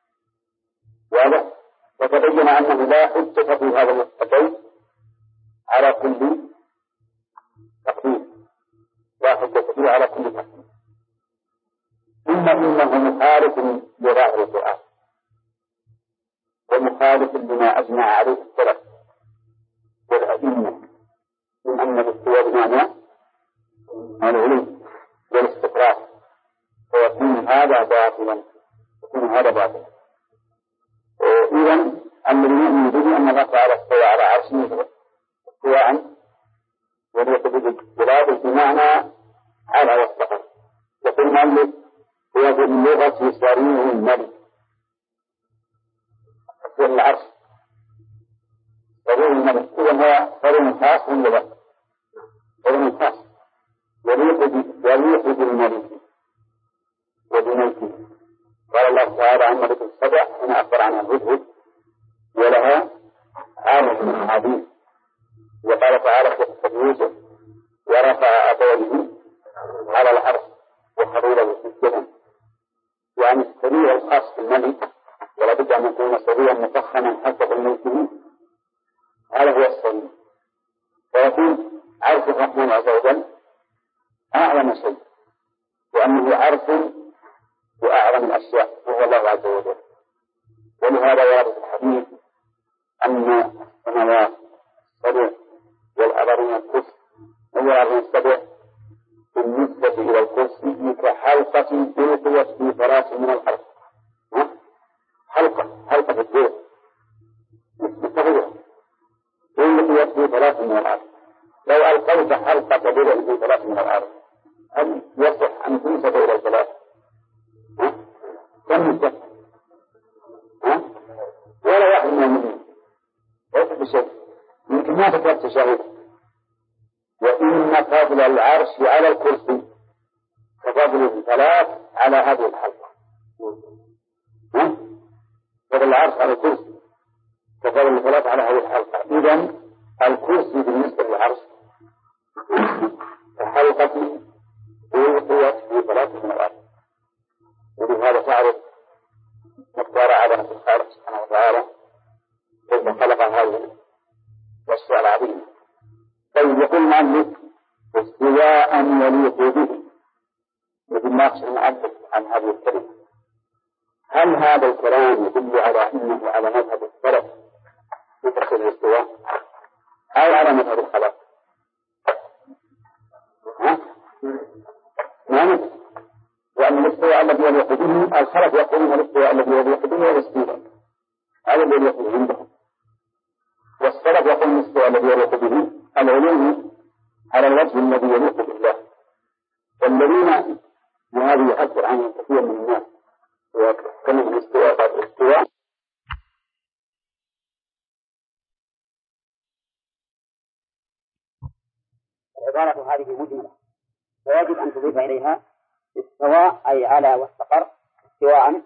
وتبين أنه لا حجة في هذا البيت على كل تقديم، لا حجة فيه على كل تقديم. ثم إنه مخالف لظاهر القرآن ومخالف لما أجمع عليه السلف والأئمة من أن الاستواء بمعنى العلو والاستقرار، ويكون هذا باطلا. إذن الذي يؤمن به أن الله تعالى استوى على عرشه استواء وليس بالجلال بمعنى على واستقر. يقول المؤلف هو باللغة سريع الملك في العرش سريع الملك. إذن هو سريع خاص من لغة سريع خاص يليق بالملك وبملكه. قال الله تعالى عن ملك السبع هنا أخبر عنها الهدهد ولها عارف عظيم. وقال تعالى في قصة يوسف ورفع أبويه على العرش وخروا له سجدا. يعني السريع الخاص بالملك ولا بد أن يكون سريعا مفخما حسب ملكه، هذا هو السريع. فيكون عرش الرحمن عز وجل أعظم شيء لأنه عرش وأعظم الأشياء وهو الله عز وجل. ولهذا ورد الحديث أن السماوات السبع والأرضين الكرسي والأرضين السبع بالنسبة إلى الكرسي كحلقة ألقيت في فراش من الأرض. حلقة في الدور مستقرة ألقيت في فراش من الأرض. لو ألقيت حلقة بدر في فراش من الأرض هل يصح أن تنسب إلى الفلاح؟ كم يصح؟ ولا واحد من المؤمنين ليس بشيء يمكن ما تكاد تشاهد. وإن فضل العرش على الكرسي كفضل الثلاث على هذه الحلقة. فضل العرش على الكرسي كفضل الثلاث على هذه الحلقة. إذن الكرسي بالنسبة للعرش كحلقة ألقيت في ثلاث من الأرض. وبهذا تعرف مقدار عظمة الخالق سبحانه وتعالى كيف خلق هذه الأشياء العظيمة. طيب يقول المؤلف استواء يليق به وبالناقش المؤلف عن هذه الكلمة. هل هذا الكلام يدل على أنه على مذهب السلف في تفسير الاستواء أو على مذهب الخبر؟ نعم. وأن الاستواء الذي يليق به السلف يقولون الاستواء الذي يليق به هو الاستواء، هذا الذي يليق به عندهم، والسلف يقولون الاستواء الذي يليق به العلو على الوجه الذي يليق بالله. والذين وهذه يؤثر عنه كثير من الناس وكلمة الاستواء بعد الاستواء العبارة هذه مجملة ويجب أن تضيف إليها استواء أي على واستقر استواء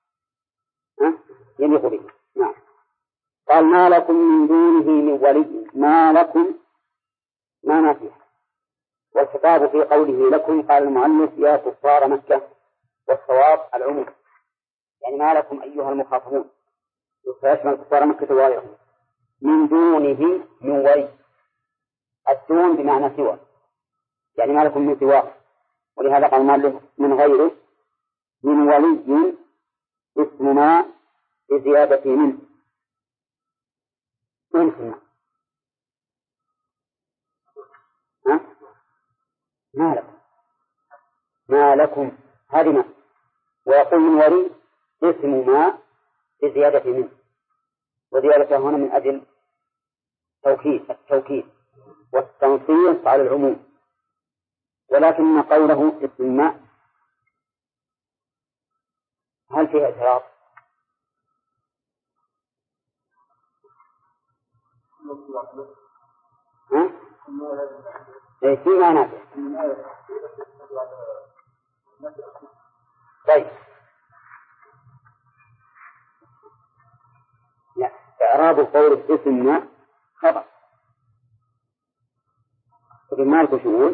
يليق به. نعم. قال ما لكم من دونه من ولي، ما لكم ما نافيه، والخطاب في قوله لكم قال المؤلف يا كفار مكة، والصواب العموم، يعني ما لكم أيها المخاطبون فيشمل كفار مكة وغيرهم من دونه من ولي. الدون بمعنى سوى، يعني ما لكم من سواه، ولهذا قال المؤلف من غيره من ولي اسم ما بزيادة منه اسم ما لكم هذه ما، ويقول من ولي اسم ما بزيادة منه، وزيادة هنا من أجل التوكيد والتنصيص على العموم، ولكن قوله اسم ما هل فيه اعتراض؟ في معنى. طيب لا، إعراب قول اسم ما خطأ، ما لكم شغول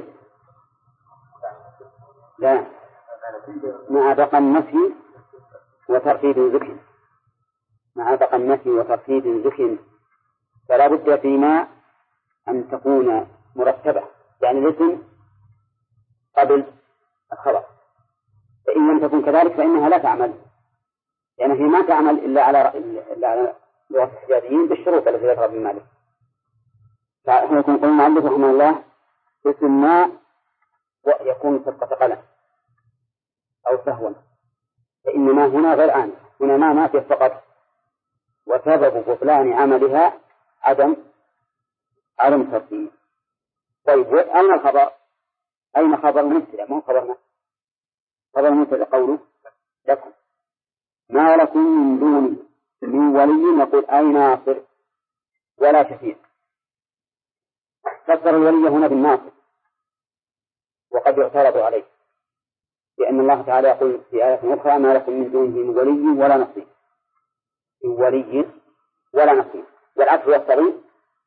لا مع بقى النفي وترتيب ذكر، مع بقى النفي وترتيب ذكر، فلا بد فيما أن تكون مرتبة، يعني الاسم قبل الخبر، فإن لم تكن كذلك فإنها لا تعمل، يعني هي ما تعمل إلا على لغة الحجازيين بالشروط التي ذكرها ابن مالك. فإحنا يكون قلنا المؤلف رحمه الله اسم ما يكون سبقة قلم أو سهوا، فإنما هنا غير آن، هنا ما نافية فقط، وسبب بطلان عملها عدم ترتيب. طيب أين الخبر؟ أين خبر المبتدأ؟ مو خبرنا خبر المبتدأ قوله لكم ما لكم من دونه من ولي، نقول أي ناصر ولا شفيع. فسر الولي هنا بالناصر، وقد يعترض عليه، لأن الله تعالى يقول في آية أخرى ما لكم من دونه من ولي ولا نصير، من ولي ولا نصير، والعكس يقتضي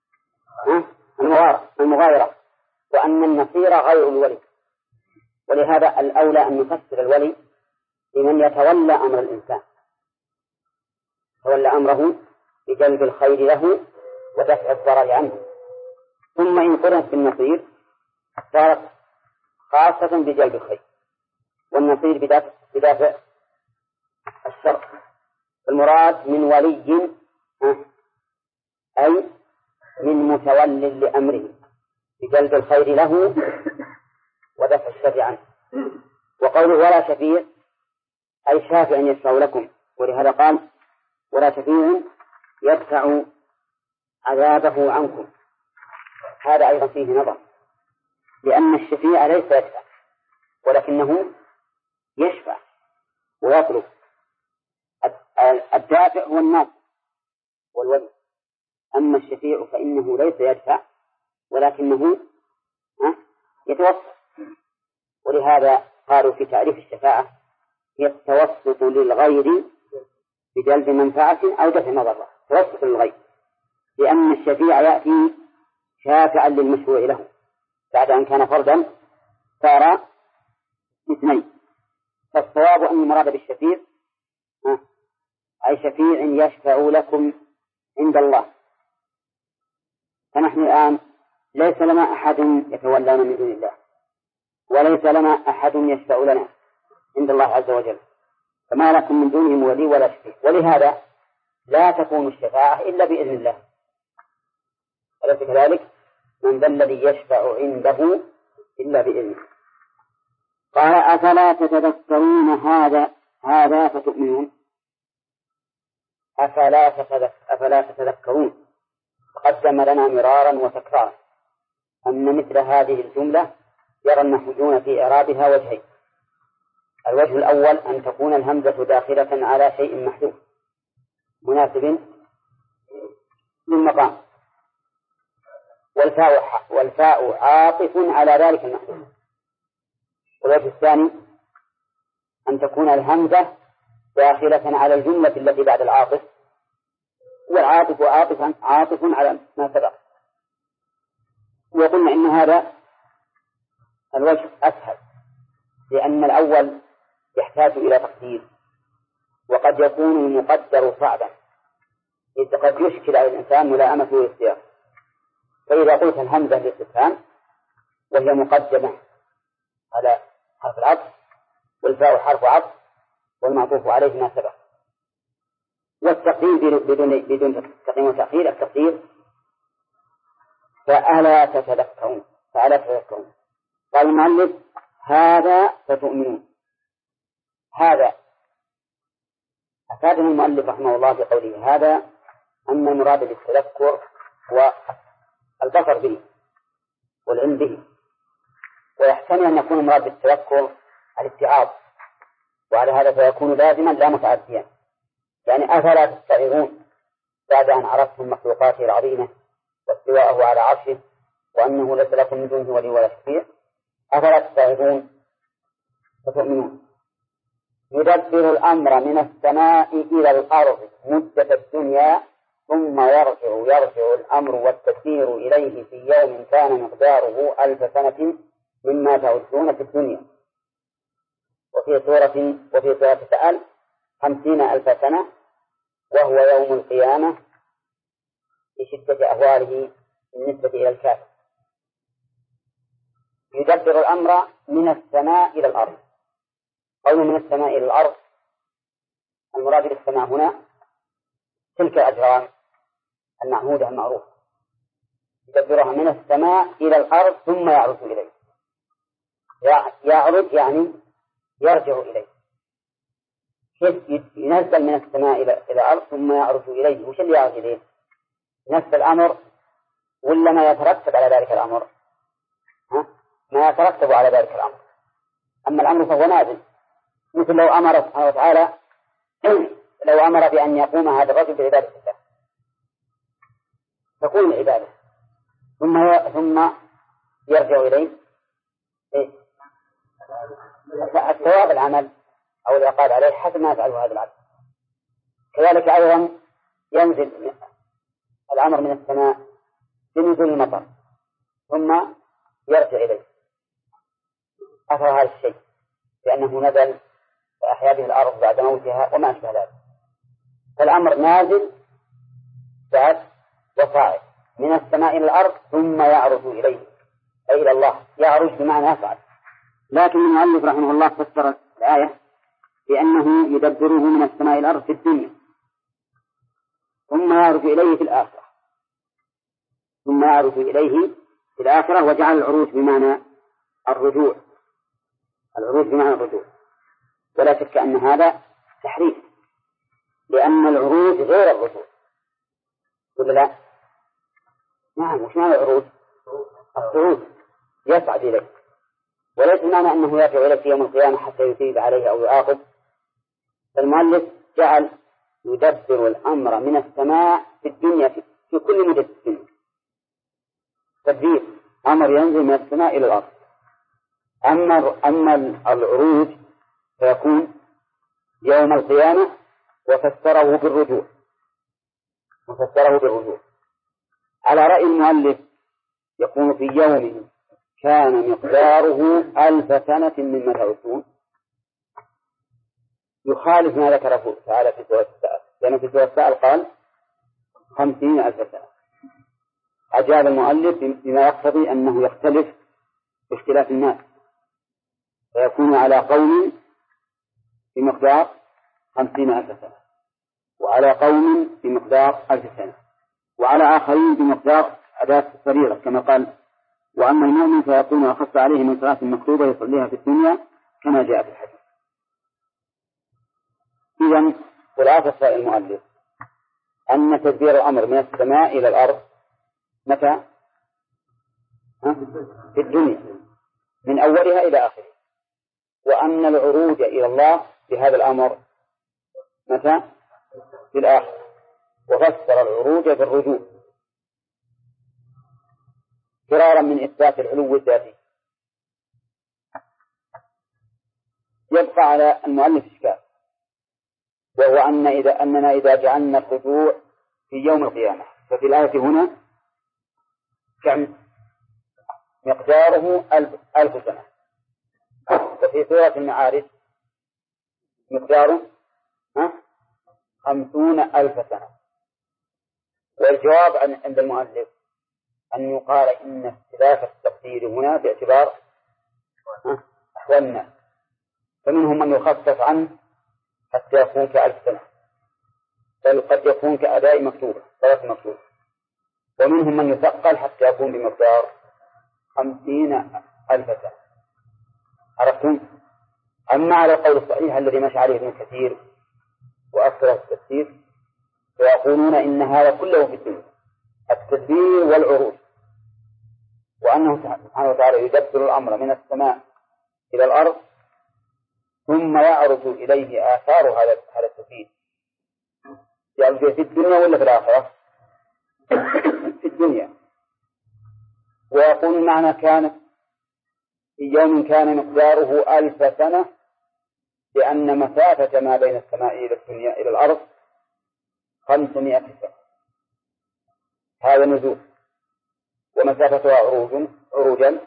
المغايرة، وأن النصير غير الولي. ولهذا الأولى أن نفسر الولي لمن يتولى أمر الإنسان، تولى أمره بجلب الخير له ودفع الضرر عنه، ثم إن قرنت بالنصير صارت خاصة بجلب الخير، والنصير بدافع الشر. المراد من ولي أي من متول لأمره بجلب الخير له ودفع الشر عنه. وقوله ولا شفيع أي شافع يشفع لكم، ولهذا قال ولا شفيع يدفع عذابه عنكم. هذا أيضا فيه نظر، لأن الشفيع ليس يدفع ولكنه يشفع ويطلب. الدافع هو الناس والولي، أما الشفيع فإنه ليس يدفع ولكنه يتوسط. ولهذا قالوا في تعريف الشفاعة هي التوسط للغير بجلب منفعة أو دفع مضرة، توسط للغير، لأن الشفيع يأتي شافعا للمشروع له بعد أن كان فردا صار اثنين. فالصواب أن المراد بالشفيع أي شفيع يشفع لكم عند الله. فنحن الآن ليس لنا أحد يتولانا من دون الله، وليس لنا أحد يشفع لنا عند الله عز وجل، فما لكم من دونهم ولي ولا شفيع. ولهذا لا تكون الشفاعة إلا بإذن الله. أليس كذلك؟ من ذا الذي يشفع عنده إلا بإذنه. قال أفلا تتذكرون هذا فتؤمنون. أفلا تتذكرون. تقدم لنا مرارا وتكرارا أن مثل هذه الجملة يرى النحويون في إعرابها وجهين. الوجه الأول أن تكون الهمزة داخلة على شيء محذوف مناسب للمقام، والفاء عاطف على ذلك المحذوف. والوجه الثاني أن تكون الهمزة داخلة على الجملة التي بعد العاطف، والعاطف عاطف على ما سبق. وقلنا إن هذا الوجه أسهل، لأن الأول يحتاج إلى تقدير، وقد يكون المقدر صعبا، إذ قد يشكل على الإنسان ملائمته للسياق. فإذا قلت الهمزة للاستفهام وهي مقدمة على حرف العطف، والفاء حرف عطف، والمعطوف عليه ما سبق. والتقدير بدون تقديم وتأخير، التقدير فألا تتذكرون. قال المؤلف هذا فتؤمنون. هذا أفادنا المؤلف رحمه الله بقوله هذا أن المراد بالتذكر هو البصر به والعلم به، ويحتمل أن يكون المراد بالتذكر الاتعاظ، وعلى هذا فيكون لازما لا متعديا. يعني أفلا تستعظون بعد أن عرفتم مخلوقاته العظيمة واستواءه على عرشه وأنه ليس لكم من دونه ولي ولا شفيع، أفلا تستعظون فتؤمنون. يدبر الأمر من السماء إلى الأرض مدة الدنيا ثم يرجع الأمر والتسير إليه في يوم كان مقداره 1000 سنة مما تعدون في الدنيا. وفي سورة سأل 50,000 سنة، وهو يوم القيامة بشدة أهواله بالنسبة إلى الكافر. يدبر الأمر من السماء إلى الأرض. قول من السماء إلى الأرض، المراد بالسماء هنا تلك الأجرام المعهودة المعروفة، يدبرها من السماء إلى الأرض ثم يعرج إليه. يعرج يعني يرجع إليه. كيف ينزل من السماء إلى الأرض ثم يعرج إليه؟ وش اللي يعرج إليه؟ نفس الأمر ولا ما يترتب على ذلك الأمر؟ ما يترتب على ذلك الأمر. أما الأمر فهو نازل، مثل لو أمر سبحانه وتعالى لو أمر بأن يقوم هذا الرجل بعبادة الله تكون العبادة ثم يرجع إليه الثواب العمل أو العقاب عليه حسب ما يفعله هذا العبد. كذلك أيضا ينزل الأمر من السماء بنزول المطر ثم يرجع إليه أثر هذا الشيء لأنه نزل فأحيا به الأرض بعد موتها وما أشبه ذلك. فالأمر نازل بعد وصاعد من السماء إلى الأرض ثم يعرج إليه أي إلى الله. يعرج بمعنى يصعد. لكن المؤلف رحمه الله فسر الآية بأنه يدبره من السماء إلى الأرض في الدنيا ثم يعرج إليه في الآخرة وجعل العروج بمعنى الرجوع. ولا شك أن هذا تحريف، لأن العروج غير الرجوع. ولا لا؟ نعم. وش معنى العروج؟ الصعود يصعد إليه، وليس معنى أنه يرجع إليه في يوم القيامة حتى يثيب عليه أو يعاقب. فالمؤلف جعل يدبر الأمر من السماء في الدنيا في كل مدة الدنيا. تدبير أمر ينزل من السماء إلى الأرض. أما العروج فيكون يوم القيامة وفسره بالرجوع على رأي المؤلف يكون في يوم كان مقداره 1000 سنة مما تعدون، يخالف ما ذكره تعالى في سورة السأل، لأنه في سورة السأل قال 50,000 سنة. أجاب المؤلف بما يقتضي أنه يختلف باختلاف الناس، فيكون على قول بمقدار 50,000 سنة، وعلى قوم بمقدار 1000 سنة، وعلى آخرين بمقدار أداة فريضة كما قال: وأما المؤمن فيكون أخف عليه من صلاة مكتوبة يصليها في الدنيا كما جاء في الحديث. إذن خلاصة المؤلف أن تدبير الأمر من السماء إلى الأرض متى؟ في الدنيا من أولها إلى آخره، وأن العروج إلى الله بهذا الأمر متى؟ في الآخر. وفسر العروج بالرجوع فرارا من إثبات العلو الذاتي. يبقى على المؤلف إشكال، وهو أننا إذا جعلنا الرجوع في يوم القيامة ففي الآية هنا كم مقداره 1000 سنة، وفي سورة المعارج مقداره 50,000 سنة. والجواب عند المؤلف أن يقال إن اختلاف التقدير هنا باعتبار أحوال الناس، فمنهم من يخفف عنه حتى يكون ك1000 سنة، بل قد يكون كأداء مكتوبة صلاة مكتوبة، ومنهم من يثقل حتى يكون بمقدار 50,000 سنة. عرفتم؟ أما على القول الصحيح الذي مشى عليه ابن كثير وأكثر التفسير فيقولون إن هذا كله في الدنيا، التدبير والعروج، وأنه سبحانه وتعالى يدبر الأمر من السماء إلى الأرض ثم يعرض إليه آثار هذا التدبير. يعني في الدنيا ولا في الآخرة؟ في الدنيا. ويقول معنى كان في يوم كان مقداره 1000 سنة لأن مسافة ما بين السماء إلى الدنيا إلى الأرض 500 سنة، هذا نزول، ومسافتها عروجا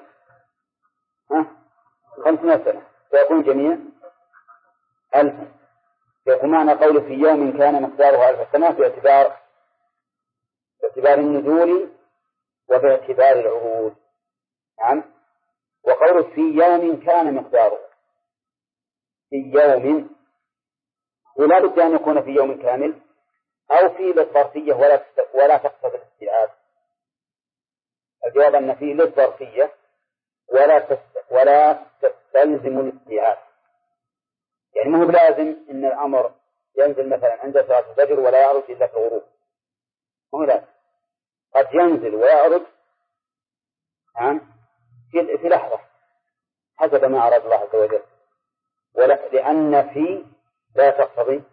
500 سنة، فيكون جميع 1000. يكون معنى قوله في يوم كان مقداره 1000 سنة باعتبار النزول وباعتبار العروج. نعم. وقوله في يوم كان مقداره في يوم ولا بد أن يكون في يوم كامل أو في للظرفية ولا تقتضي الاستيعاب. الجواب أن فيه للظرفية ولا تستلزم الاستيعاب، يعني مو بلازم إن الأمر ينزل مثلا عند صلاة الفجر ولا يعرج إلا في الغروب، مو لازم، قد ينزل ويعرج في لحظة حسب ما أراد الله عز وجل، لأن في لا تقتضي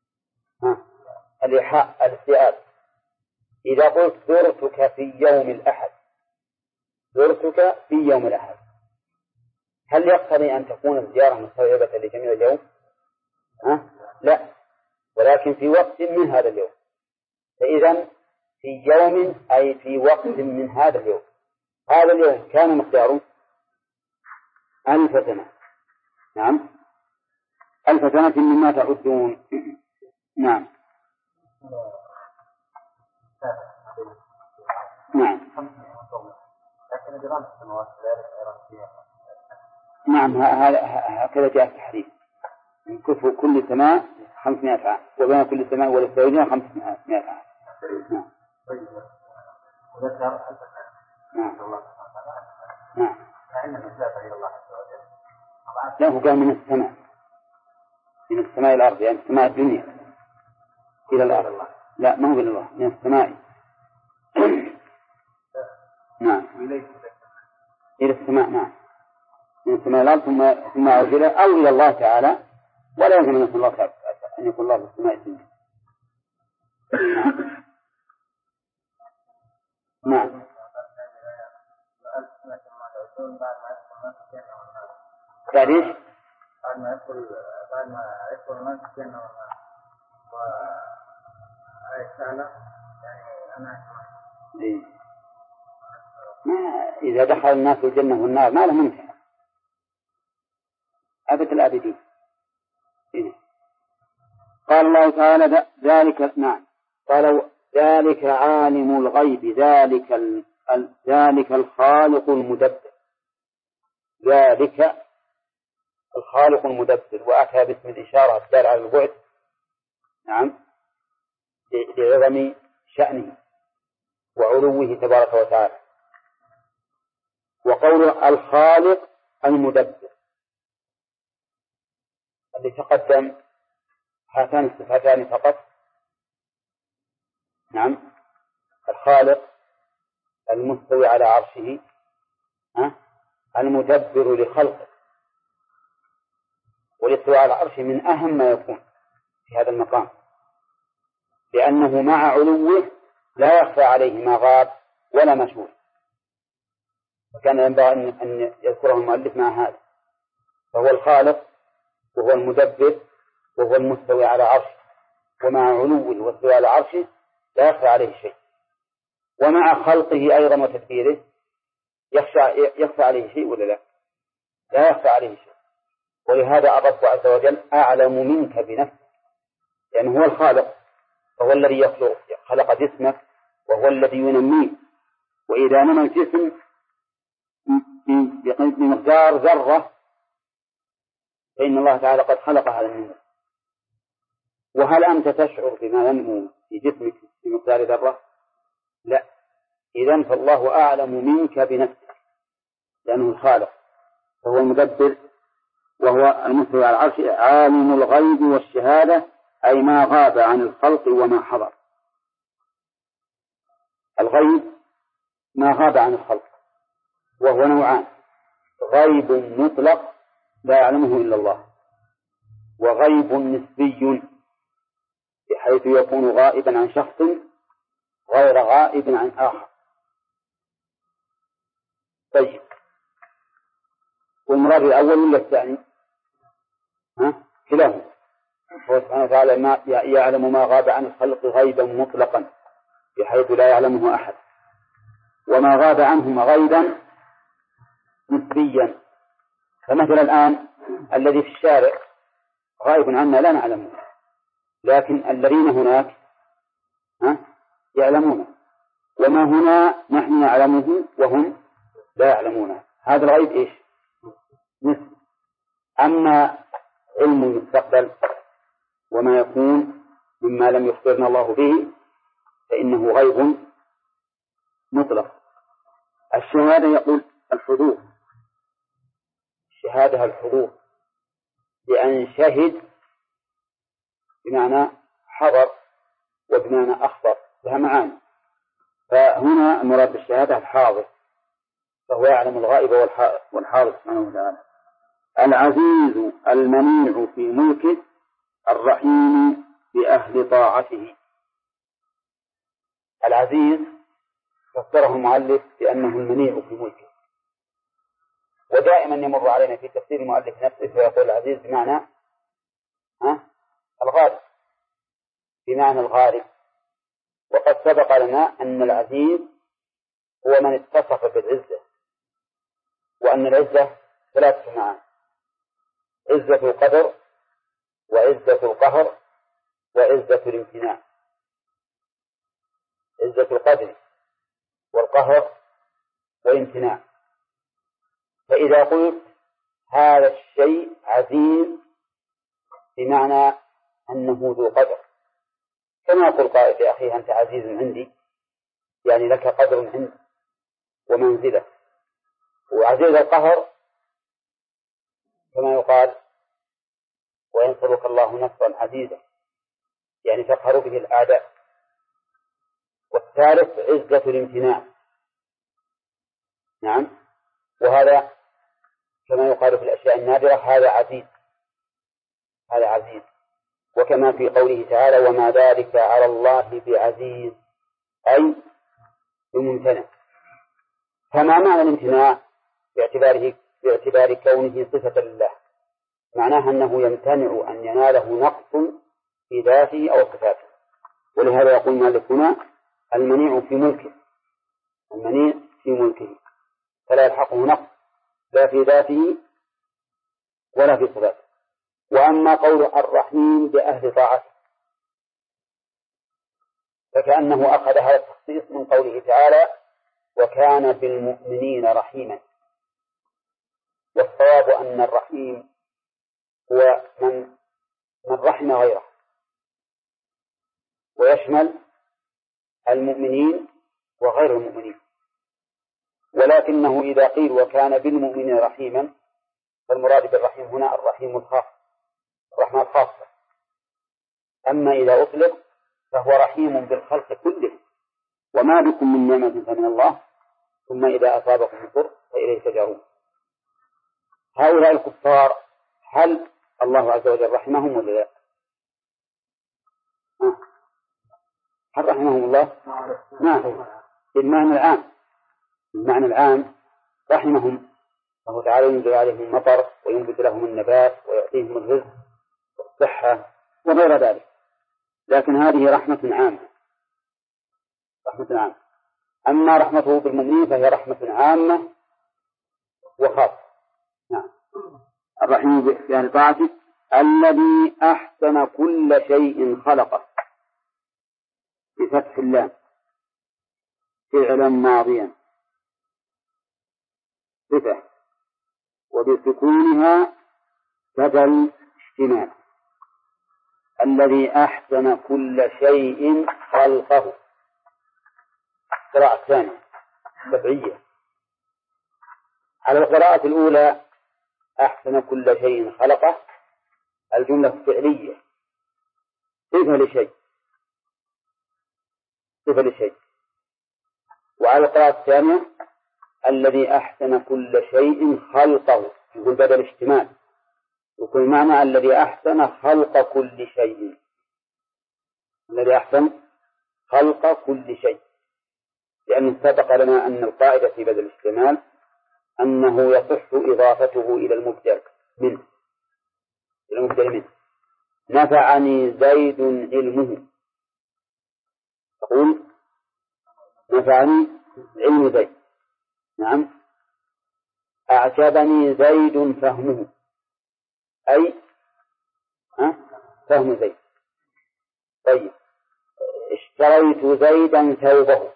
الاستيعاب. إذا قلت زرتك في يوم الأحد، زرتك في يوم الأحد، هل يقتضي أن تكون الزيارة مستوعبة لجميع اليوم؟ لا، ولكن في وقت من هذا اليوم. فإذا في يوم أي في وقت من هذا اليوم. هذا اليوم كان مقداره 1000 سنة. نعم، 1000 سنة مما تعدون. نعم. نعم. نعم، هكذا جاء في الحديث من كفر كل سماء 500 عام، وبين كل سماء والسماء 500 عام. نعم. وذكر نعم. نعم. لا، هو قال من السماء إلى الأرض، يعني السماء الدنيا إلى الأرض. لا، ما هو إلى الله، من السماء. نعم، إلى السماء. نعم، من السماء إلى الأرض ثم أرسله أو إلى الله تعالى، ولا يمكن أن يكون الله أن يكون الله في السماء الدنيا. نعم. بعد إيش؟ بعد ما يدخل الناس الجنة ويسأل يعني أنا إذا دخل الناس الجنة والنار ما له منتهى أبد الآبدين. قال الله تعالى ذلك. نعم، قالوا ذلك عالم الغيب، ذلك الخالق المدبر، ذلك الخالق المدبر، وأتى باسم الإشارة الدال على البعد نعم، لعظم شأنه وعلوه تبارك وتعالى. وقول الخالق المدبر اللي تقدم هاتان الصفتان فقط. نعم، الخالق المستوي على عرشه، المدبر لخلقه. والاستواء على العرش من أهم ما يكون في هذا المقام، لأنه مع علوه لا يخفى عليه ما غاب ولا مشهور، وكان ينبغي أن يذكره المؤلف مع هذا. فهو الخالق وهو المدبر وهو المستوي على عرشه، ومع علوه واستواء على عرشه لا يخفى عليه شيء، ومع خلقه أيضا وتدبيره يخفى عليه شيء ولا لا؟ لا يخفى عليه شيء. ولهذا الرب عز وجل أعلم منك بنفسك، لأنه هو الخالق، فهو الذي خلق جسمك وهو الذي ينميه. وإذا نمى الجسم بمقدار ذرة فإن الله تعالى قد خلق هذا النمو. وهل أنت تشعر بما ينمو في جسمك بمقدار ذرة؟ لا. إذن فالله أعلم منك بنفسك، لأنه الخالق، فهو المدبر وهو المستوى على العرش، عالم الغيب والشهادة، أي ما غاب عن الخلق وما حضر. الغيب ما غاب عن الخلق، وهو نوعان: غيب مطلق لا يعلمه إلا الله، وغيب نسبي بحيث يكون غائبا عن شخص غير غائب عن آخر. طيب، والمراد الأول ولا الثاني؟ كلاهما. هو سبحانه وتعالى ما يعلم ما غاب عن الخلق غيبا مطلقا بحيث لا يعلمه أحد، وما غاب عنهم غيبا نسبيا. فمثلا الآن الذي في الشارع غائب عنا لا نعلمه، لكن الذين هناك يعلمونه، وما هنا نحن نعلمه وهم لا يعلمونه. هذا الغيب إيش؟ نسبي. أما علم المستقبل وما يكون مما لم يخبرنا الله به فإنه غيب مطلق. الشهادة يقول الحضور، الشهادة الحضور، لأن شهد بمعنى حضر وبمعنى أخبر، لها معاني. فهنا المراد بالشهادة الحاضر، فهو يعلم الغائب والحاضر سبحانه وتعالى. العزيز المنيع في ملكه، الرحيم بأهل طاعته. العزيز فسره المؤلف بأنه المنيع في ملكه، ودائما يمر علينا في تفسير المؤلف نفسه فيقول العزيز بمعنى الغالب، بمعنى الغالب. وقد سبق لنا أن العزيز هو من اتصف بالعزة، وأن العزة ثلاثة معاني: عزة القدر، وعزة القهر، وعزة الامتناع. عزة القدر والقهر والامتناع. فإذا قلت هذا الشيء عزيز بمعنى أنه ذو قدر، كما يقول قائل لأخيه أنت عزيز عندي، يعني لك قدر عندي ومنزلة. وعزيز القهر كما يقال وينصرك الله نصرا عزيزا، يعني تقهر به الأعداء. والثالث عزة الامتناع، نعم، وهذا كما يقال في الأشياء النادرة هذا عزيز، هذا عزيز. وكما في قوله تعالى وما ذلك على الله بعزيز، أي بممتنع. فما معنى الامتناع باعتبار كونه صفة لله؟ معناها أنه يمتنع أن يناله نقص في ذاته أو صفاته. ولهذا يقول مالك هنا المنيع في ملكه، المنيع في ملكه، فلا يلحقه نقص لا في ذاته ولا في صفاته. وأما قول الرحيم بأهل طاعته فكأنه أخذ هذا التخصيص من قوله تعالى وكان بالمؤمنين رحيما. والصواب أن الرحيم هو من رحم غيره، ويشمل المؤمنين وغير المؤمنين، ولكنه إذا قيل وكان بالمؤمنين رحيما فالمراد بالرحيم هنا الرحيم الخاص، الرحمة الخاصة. أما إذا أطلق فهو رحيم بالخلق كله، وما بكم من نعمة فمن الله ثم إذا أصابكم الضر فإليه تجارون. هؤلاء الكفار هل الله عز وجل رحمهم ولا لا؟ هل رحمهم الله؟ نعم، بالمعنى العام، بالمعنى العام رحمهم، فهو تعالى ينزل عليهم المطر وينبت لهم النبات ويعطيهم الرزق والصحة وغير ذلك، لكن هذه رحمة عامة، رحمة عامة. أما رحمته بالمؤمنين فهي رحمة عامة وخاصة. نعم. الرحيم يعني طاعته الذي أحسن كل شيء خلقه بفتح اللام فعلا ماضيا صفة، وبسكونها بدل اشتمال. الذي أحسن كل شيء خلقه، قراءة ثانية سبعية. على القراءة الأولى أحسن كل شيء خلقه الجملة فعلية صفة لشيء، صفة لشيء. وعلى القراءة الثانية الذي أحسن كل شيء خلقه يقول بدل اشتمال، يكون معنى الذي أحسن خلق كل شيء، الذي أحسن خلق كل شيء، لأن سبق لنا أن القاعدة في بدل الاشتمال أنه يصح إضافته إلى المبدل منه، إلى المبدل منه. نفعني زيد علمه، تقول نفعني علم زيد. نعم. أعجبني زيد فهمه، أي فهم زيد. طيب اشتريت زيدا ثوبه،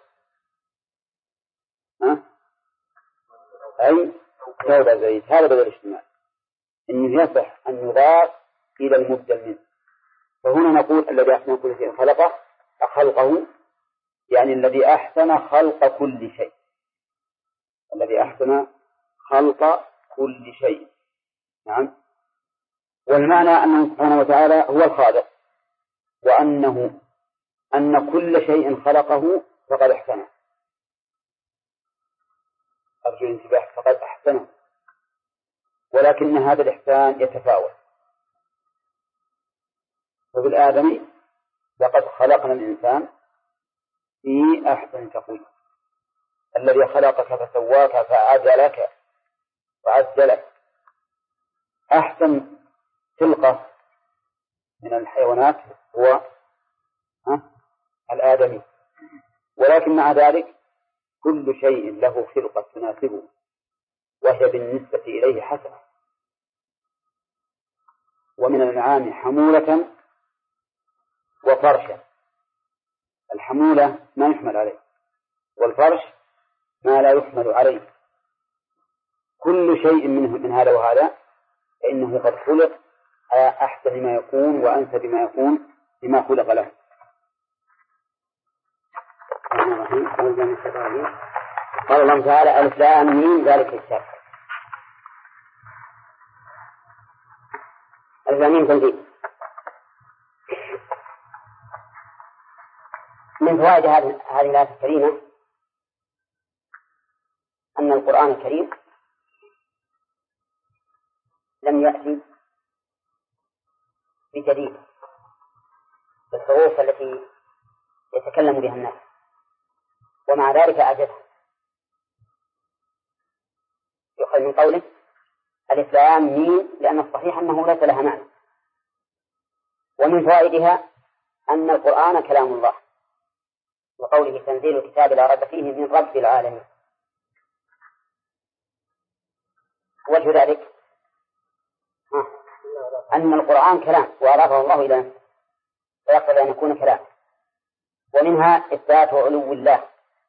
أي ثوب زيد. هذا بدل الاجتماع، إنه يصح أن يضاف إلى المبدل منه. فهنا نقول الذي أحسن كل شيء خلقه يعني الذي أحسن خلق كل شيء، الذي أحسن خلق كل شيء. نعم. والمعنى أنه سبحانه وتعالى هو الخالق، أن كل شيء خلقه فقد أحسنه. أرجو الانتباه، فقد أحسنه، ولكن هذا الإحسان يتفاوت. وبالآدم لقد خلقنا الإنسان في أحسن تقويم. الذي خلقك فسواك فعدلك وعدلك. أحسن خلقة من الحيوانات هو الآدمي، ولكن مع ذلك كل شيء له خلقة تناسبه وهي بالنسبة إليه حسنة. ومن الأنعام حمولة وفرشا. الحمولة ما يحمل عليه، والفرش ما لا يحمل عليه. كل شيء من هذا وهذا فإنه قد خلق على أحسن ما يكون وأنسب ما يكون بما خلق له. قال الله تعالى ألف لام ميم ذلك الكتاب. ألف لام ميم تنزيل. من فوائد هذه الآية الكريمة أن القرآن الكريم لم يأتي بجديد بالحروف التي يتكلم بها الناس، ومع ذلك أعجزهم. يؤخذ من قوله ألف لام ميم لأن الصحيح أنه ليس لها معنى. ومن فوائدها أن القرآن كلام الله، وقوله تنزيل الكتاب لا ريب فيه من رب العالمين. وجه ذلك أن القرآن كلام وأضافه الله إلى نفسه، ويقتضي أن يكون كلام. ومنها إثبات علو الله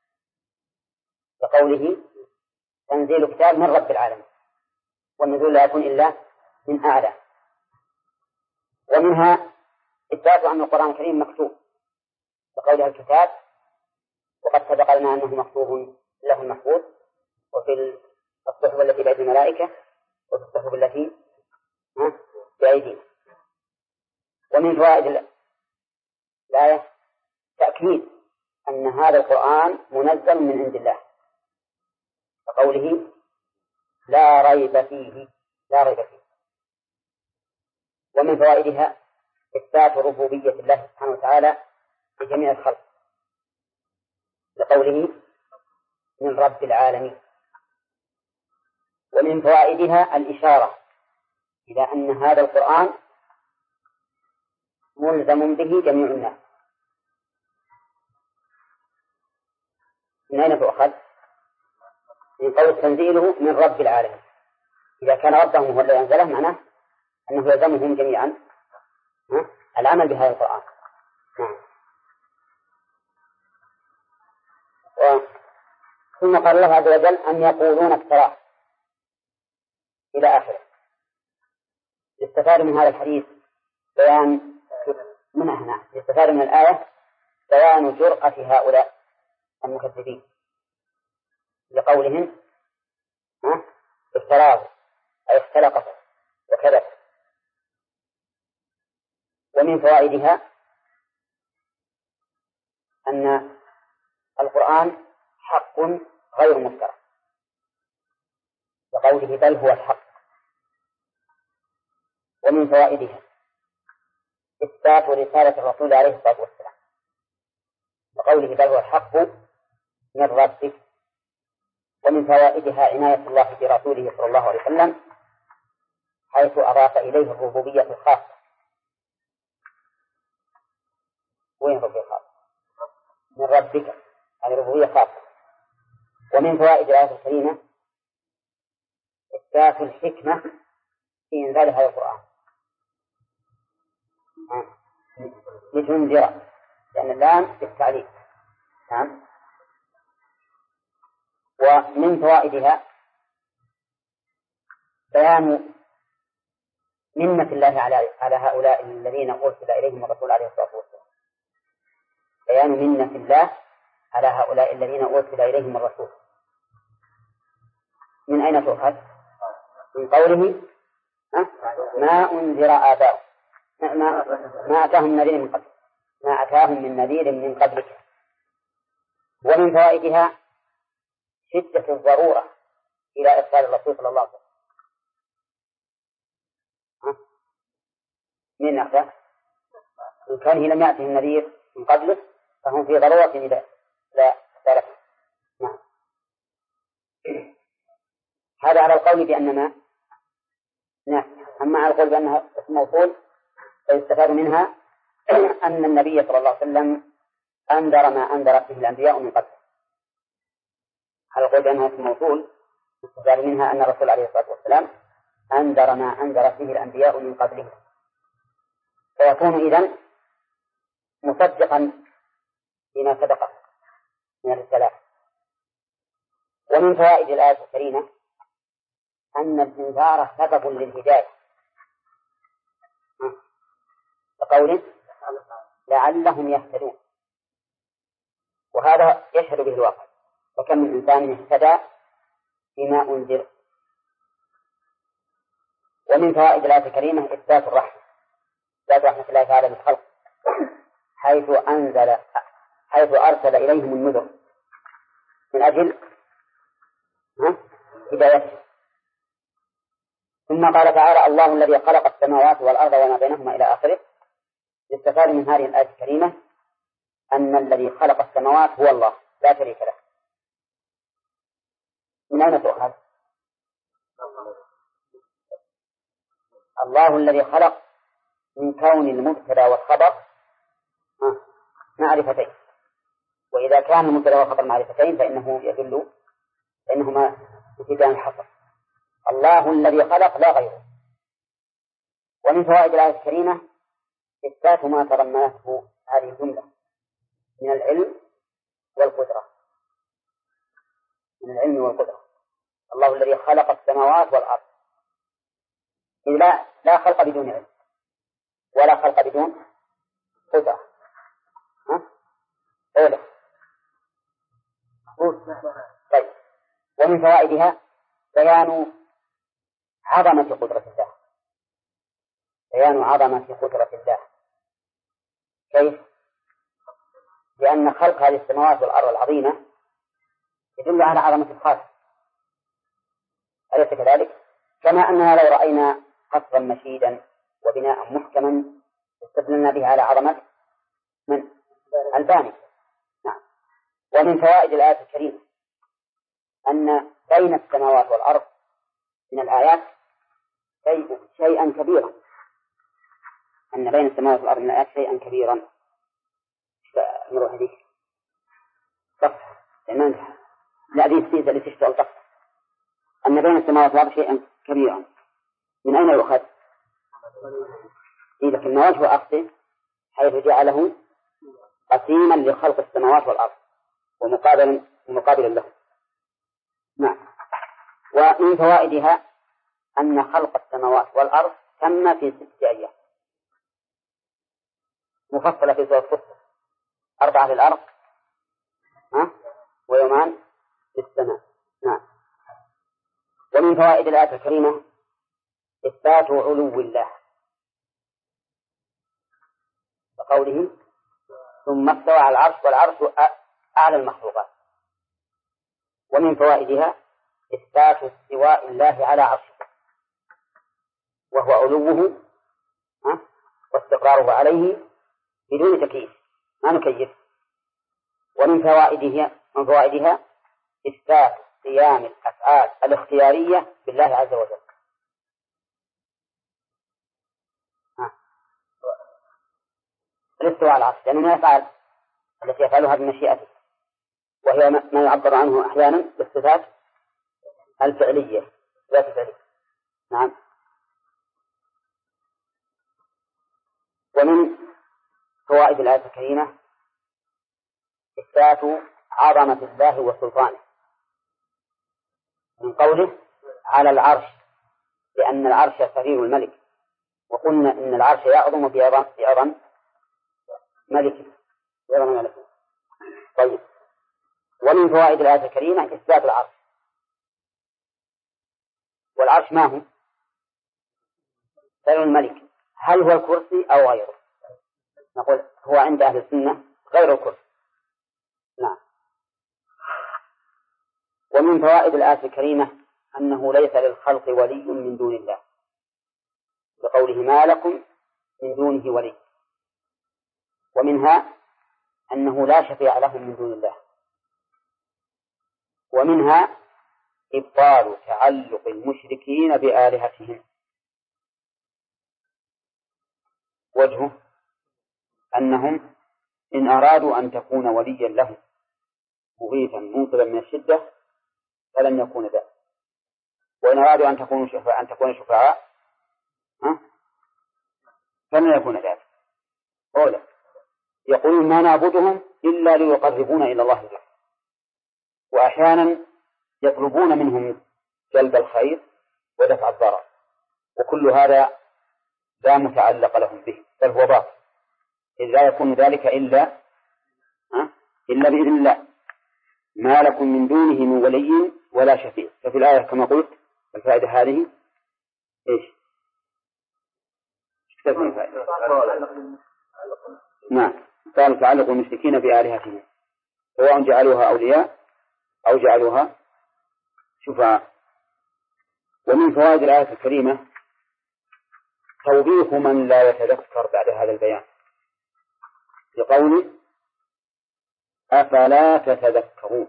بقوله تنزيل الكتاب من رب العالمين، والنزول لا يكون إلا من أعلى. ومنها إثبات أن القرآن الكريم مكتوب، بقولها الكتاب، وقد سبق لنا أنه مكتوب له المحفوظ، وفي الصحف التي بأيدي الملائكة، وفي الصحف التي بأيدينا. ومن فوائد الآية تأكيد أن هذا القرآن منزل من عند الله، وقوله لا ريب فيه، لا ريب فيه. ومن فوائدها إثبات ربوبية الله سبحانه وتعالى لجميع الخلق، لقوله من رب العالمين. ومن فوائدها الإشارة إلى أن هذا القرآن ملزم به جميع الناس. من أين تؤخذ؟ من قول تنزيله من رب العالمين. إذا كان ربهم هو الذي أنزله معناه أنه يلزمهم جميعا العمل بهذا القرآن. ثم قال الله عز وجل أن يقولون افتراه إلى آخره. يستفاد من هذا الحديث بيان يستفاد من الآية بيان جرأة هؤلاء المكذبين لقولهم افتراه أي اختلقه وكذب. ومن فوائدها أن القرآن حق غير مفترى، وقوله بل هو الحق. ومن فوائدها إثبات رسالة الرسول عليه الصلاة والسلام، وقوله بل هو الحق من ربك. ومن فوائدها عناية الله برسوله صلى الله عليه وسلم حيث أضاف إليه الربوبية الخاصة. وين الربوبية الخاصة؟ من ربك، يعني ربوبية خاصة. ومن فوائد الآية الكريمة إثبات الحكمة في إنزال هذا القرآن لتنذر، لأن اللام بالتعليق. ومن فوائدها بيان منة الله على هؤلاء الذين أرسل إليهم الرسول عليه الصلاة والسلام، بيان منة الله على هؤلاء الذين أرسل إليهم الرسول. من أين تؤخذ؟ من قوله ما أنذر آباؤهم، ما أتاهم نذير من قبل، ما أتاهم من نذير من قبلك. ومن فوائدها شدة الضرورة إلى إرسال الرسول صلى الله عليه وسلم. من أخذ إن كان لم يأته النذير من قبله فهم في ضرورة إلى ذلك. هذا على القول بأننا أما على القول بأنها اسم موصول فيستفاد منها أن النبي صلى الله عليه وسلم أنذر ما أنذرت به الأنبياء من قبل. على القول بأنها اسم موصول يستفاد منها أن الرسول عليه الصلاة والسلام أنذر ما أنذرت به الأنبياء من قبله، فيكون إذن مصدقا بما سبقه من الرسالات. ومن فوائد الآية الكريمة أن الإنذار سبب للهداية، كقوله لعلهم يهتدون، وهذا يشهد به الواقع، وكم من إنسان اهتدى بما أنذر. ومن فوائد الآية الكريمة إثبات الرحمة، إثبات رحمة الله تعالى بالخلق، حيث أرسل إليهم النذر من أجل هدايته. ثم قال تعالى الله الذي خلق السماوات والأرض وما بينهما إلى آخره. يستفاد من هذه الآية الكريمة أن الذي خلق السماوات هو الله لا شريك له. من أين تؤخذ؟ الله الذي خلق من كون المبتدأ والخبر معرفتين، وإذا كان المبتدأ والخبر معرفتين فإنهما يفيدان الحصر. الله الذي خلق لا غيره. ومن فوائد الآية الكريمة إثبات ما تضمنته هذه الجملة من العلم والقدرة. من العلم والقدرة. الله الذي خلق السماوات والأرض، لا خلق بدون علم ولا خلق بدون قدرة. ومن فوائدها بيان عظمة قدرة الله، بيان عظمة قدرة الله. كيف؟ لأن خلق هذه السماوات والأرض العظيمة يدل على عظمة الخالق، أليس كذلك؟ كما أننا لو رأينا قصرا مشيدا وبناء محكما استدللنا به على عظمة من؟ الباني. نعم. ومن فوائد الآية الكريمة أن بين السماوات والأرض من الآيات شيئا كبيرا، أن بين السماوات والأرض من الآيات شيئا كبيرا. نروح هذه صفحة لا هذه السيدة اللي تشتغل صفحة، أن بين السماوات والأرض شيئا كبيرا. من أين يؤخذ؟ لكن ما وجه أخذه؟ حيث جعله قسيما لخلق السماوات والأرض ومقابلا له. نعم. ومن فوائدها أن خلق السماوات والأرض تم في 6 أيام مفصلة في سورة فصل، 4 في الأرض ويومان في السماء. نعم. ومن فوائد الآية الكريمة إثبات علو الله بقوله ثم استوى على العرش والعرش أعلى المخلوقات. ومن فوائدها إثبات استواء الله على عرشه وهو علوه واستقراره عليه بدون تكييف، ما نكيف. ومن فوائدها إثبات قيام الأفعال الاختيارية بالله عز وجل. الاستواء على العرش لأنه من الأفعال التي يفعلها بمشيئته، وهي ما يعبر عنه أحيانا بالصفات الفعلية، صفات الفعلية. نعم. ومن فوائد الآية الكريمة إثبات عظمة الله وسلطانه من قوله على العرش، لأن العرش سرير الملك، وقلنا إن العرش يعظم بعظم ملكه. طيب. ومن فوائد الآية الكريمة إثبات العرش. والعرش ما هو؟ سرير الملك. هل هو الكرسي أو غيره؟ نقول هو عند أهل السنة غير الكرسي. نعم. ومن فوائد الآية الكريمة أنه ليس للخلق ولي من دون الله، بقوله ما لكم من دونه ولي. ومنها أنه لا شفيع لهم من دون الله. ومنها إبطال تعلق المشركين بآلهتهم. وجهه أنهم إن أرادوا أن تكون وليا لهم مغيثا منقذا من الشدة فلن يكون ذلك، وإن أرادوا أن تكون شفعاء فلن يكون ذلك. أولا يقولون ما نعبدهم إلا ليقربونا إلى الله زلفى، وأحيانا يطلبون منهم جلب الخير ودفع الضرر، وكل هذا لا متعلق لهم به، بل هو باطل، إذ لا يكون ذلك إلا بإذن الله. ما لكم من دونه من ولي ولا شفيع. ففي الآية كما قلت الفائدة هذه إيش؟ نعم. قال تعلق المشركين بآلهتهم سواء جعلوها أولياء أو جعلوها شفعاء. ومن فوائد الآية الكريمة توبيخ من لا يتذكر بعد هذا البيان، بقوله أفلا تتذكرون.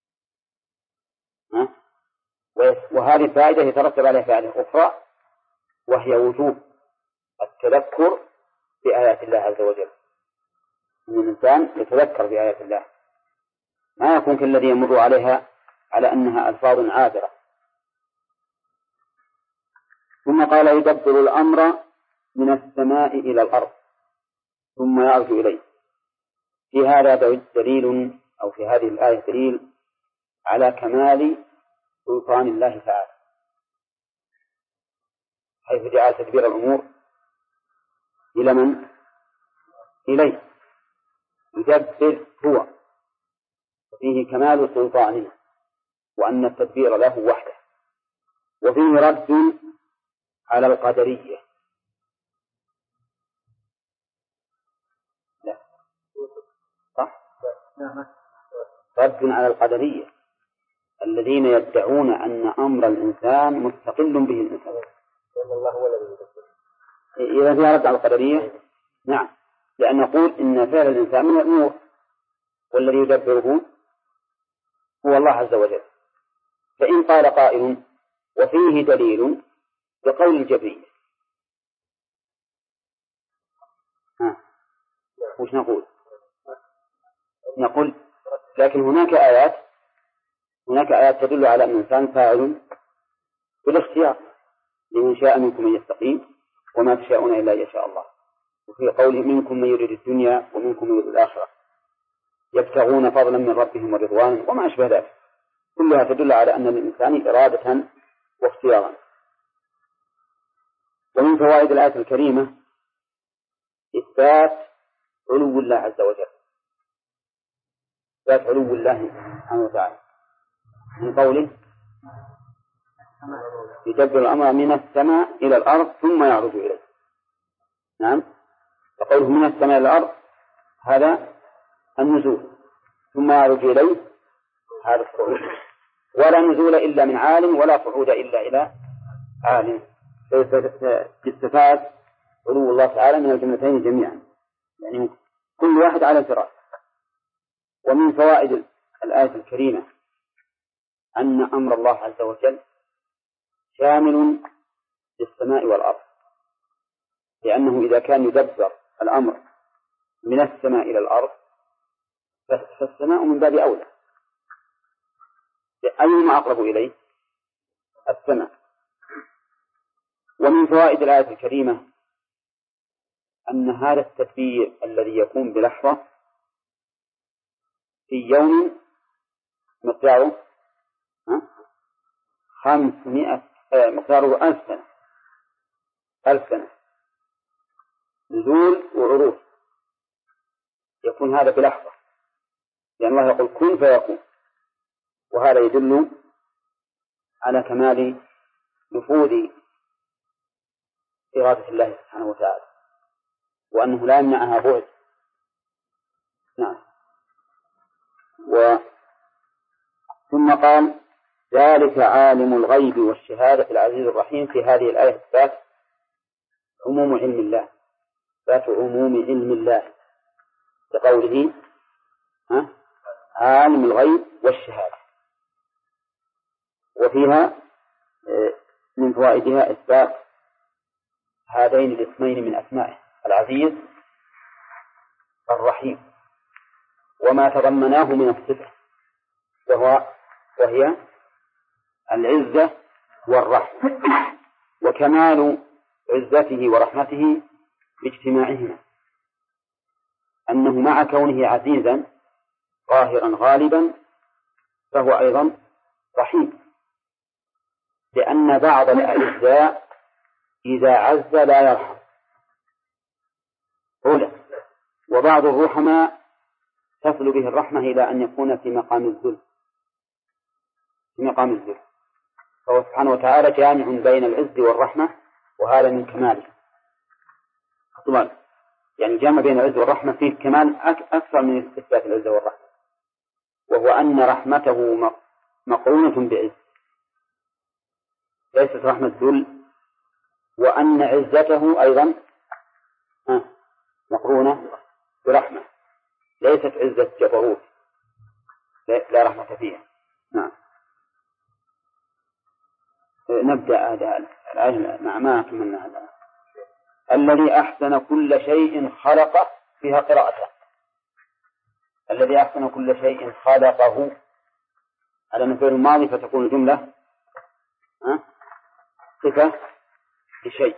وهذه الفائدة يترتب عليها فائدة أخرى، وهي وجوب التذكر بآيات الله عز وجل، أن الإنسان يتذكر بآيات الله، ما يكون كالذي يمر عليها على أنها ألفاظ عابرة. ثم قال يدبر الأمر من السماء إلى الأرض ثم يعرج إليه. في هذا دليل، أو في هذه الآية دليل على كمال سلطان الله تعالى، حيث جعل تدبير الأمور إلى من؟ إليه. يدبر هو، فيه كمال سلطانه وأن التدبير له وحده. وفيه رد على القدرية. لا صح؟ رد على القدرية الذين يدعون أن أمر الإنسان مستقل به الإنسان. إذا فيها رد على القدرية نعم، لأن نقول إن فعل الإنسان من الأمور والذي يدبره هو الله عز وجل. فإن قال قائل وفيه دليل بقول الجبرية وش نقول؟ نقول لكن هناك آيات تدل على أن الإنسان فاعل بالاختيار لمن شاء منكم من يستقيم وما تشاءون إلا أن يشاء الله. وفي قوله منكم من يريد الدنيا ومنكم من يريد الآخرة يبتغون فضلا من ربهم ورضوانا وما أشبه ذلك، كلها تدل على أن الإنسان إرادة واختيارا. ومن فوائد الآية الكريمة إثبات علو الله عز وجل، إثبات علو الله سبحانه وتعالى من قوله يدبر الأمر من السماء إلى الأرض ثم يعرج إليه. نعم، فقوله من السماء إلى الأرض هذا النزول، ثم يعرج إليه هذا الصعود، ولا نزول إلا من عالم ولا صعود إلا إلى عالم. فاستفاد علو الله تعالى من الجملتين جميعا، يعني كل واحد على انفراد. ومن فوائد الآية الكريمة أن أمر الله عز وجل شامل للسماء والأرض، لأنه إذا كان يدبر الأمر من السماء إلى الأرض فالسماء من باب أولى، أيهما أقرب إليه؟ السماء. ومن فوائد الآية الكريمة أن هذا التدبير الذي يكون بلحظة في يوم مقداره 500 مقداره 1000 سنة، 1000 سنة نزول وعروج، يكون هذا بلحظة، لأن الله يقول كن فيكون، وهذا يدل على كمال نفوذ إرادة الله سبحانه وتعالى، وأنه لا يمنعها بعد. نعم. ثم قال ذلك عالم الغيب والشهادة العزيز الرحيم. في هذه الآية إثبات عموم علم الله، إثبات عموم علم الله بقوله عالم الغيب والشهادة. وفيها من فوائدها إثبات هذين الاسمين من أسمائه العزيز الرحيم، وما تضمناه من الصفة وهي العزة والرحمة، وكمال عزته ورحمته باجتماعهما، أنه مع كونه عزيزا قاهرا غالبا فهو أيضا رحيم، لأن بعض الأعزاء إذا عز لا يرحم أولا، وبعض الرحماء تصل به الرحمة إلى أن يكون في مقام الذل، فهو سبحانه وتعالى جامع بين العز والرحمة، وهذا من كماله طبعا، يعني جامع بين العز والرحمة فيه كمال أكثر من إثبات العز والرحمة، وهو أن رحمته مقرونة بعز ليست رحمة ذل، وأن عزته أيضا مقرونة برحمة ليست عزة جبروت لا رحمة فيها. نعم. نبدأ هذا الآية مع ما كملنا هذا. الذي أحسن كل شيء خلقه، فيها قراءة الذي أحسن كل شيء خلقه على مثل الماضي، فتكون الجملة صفة لشيء،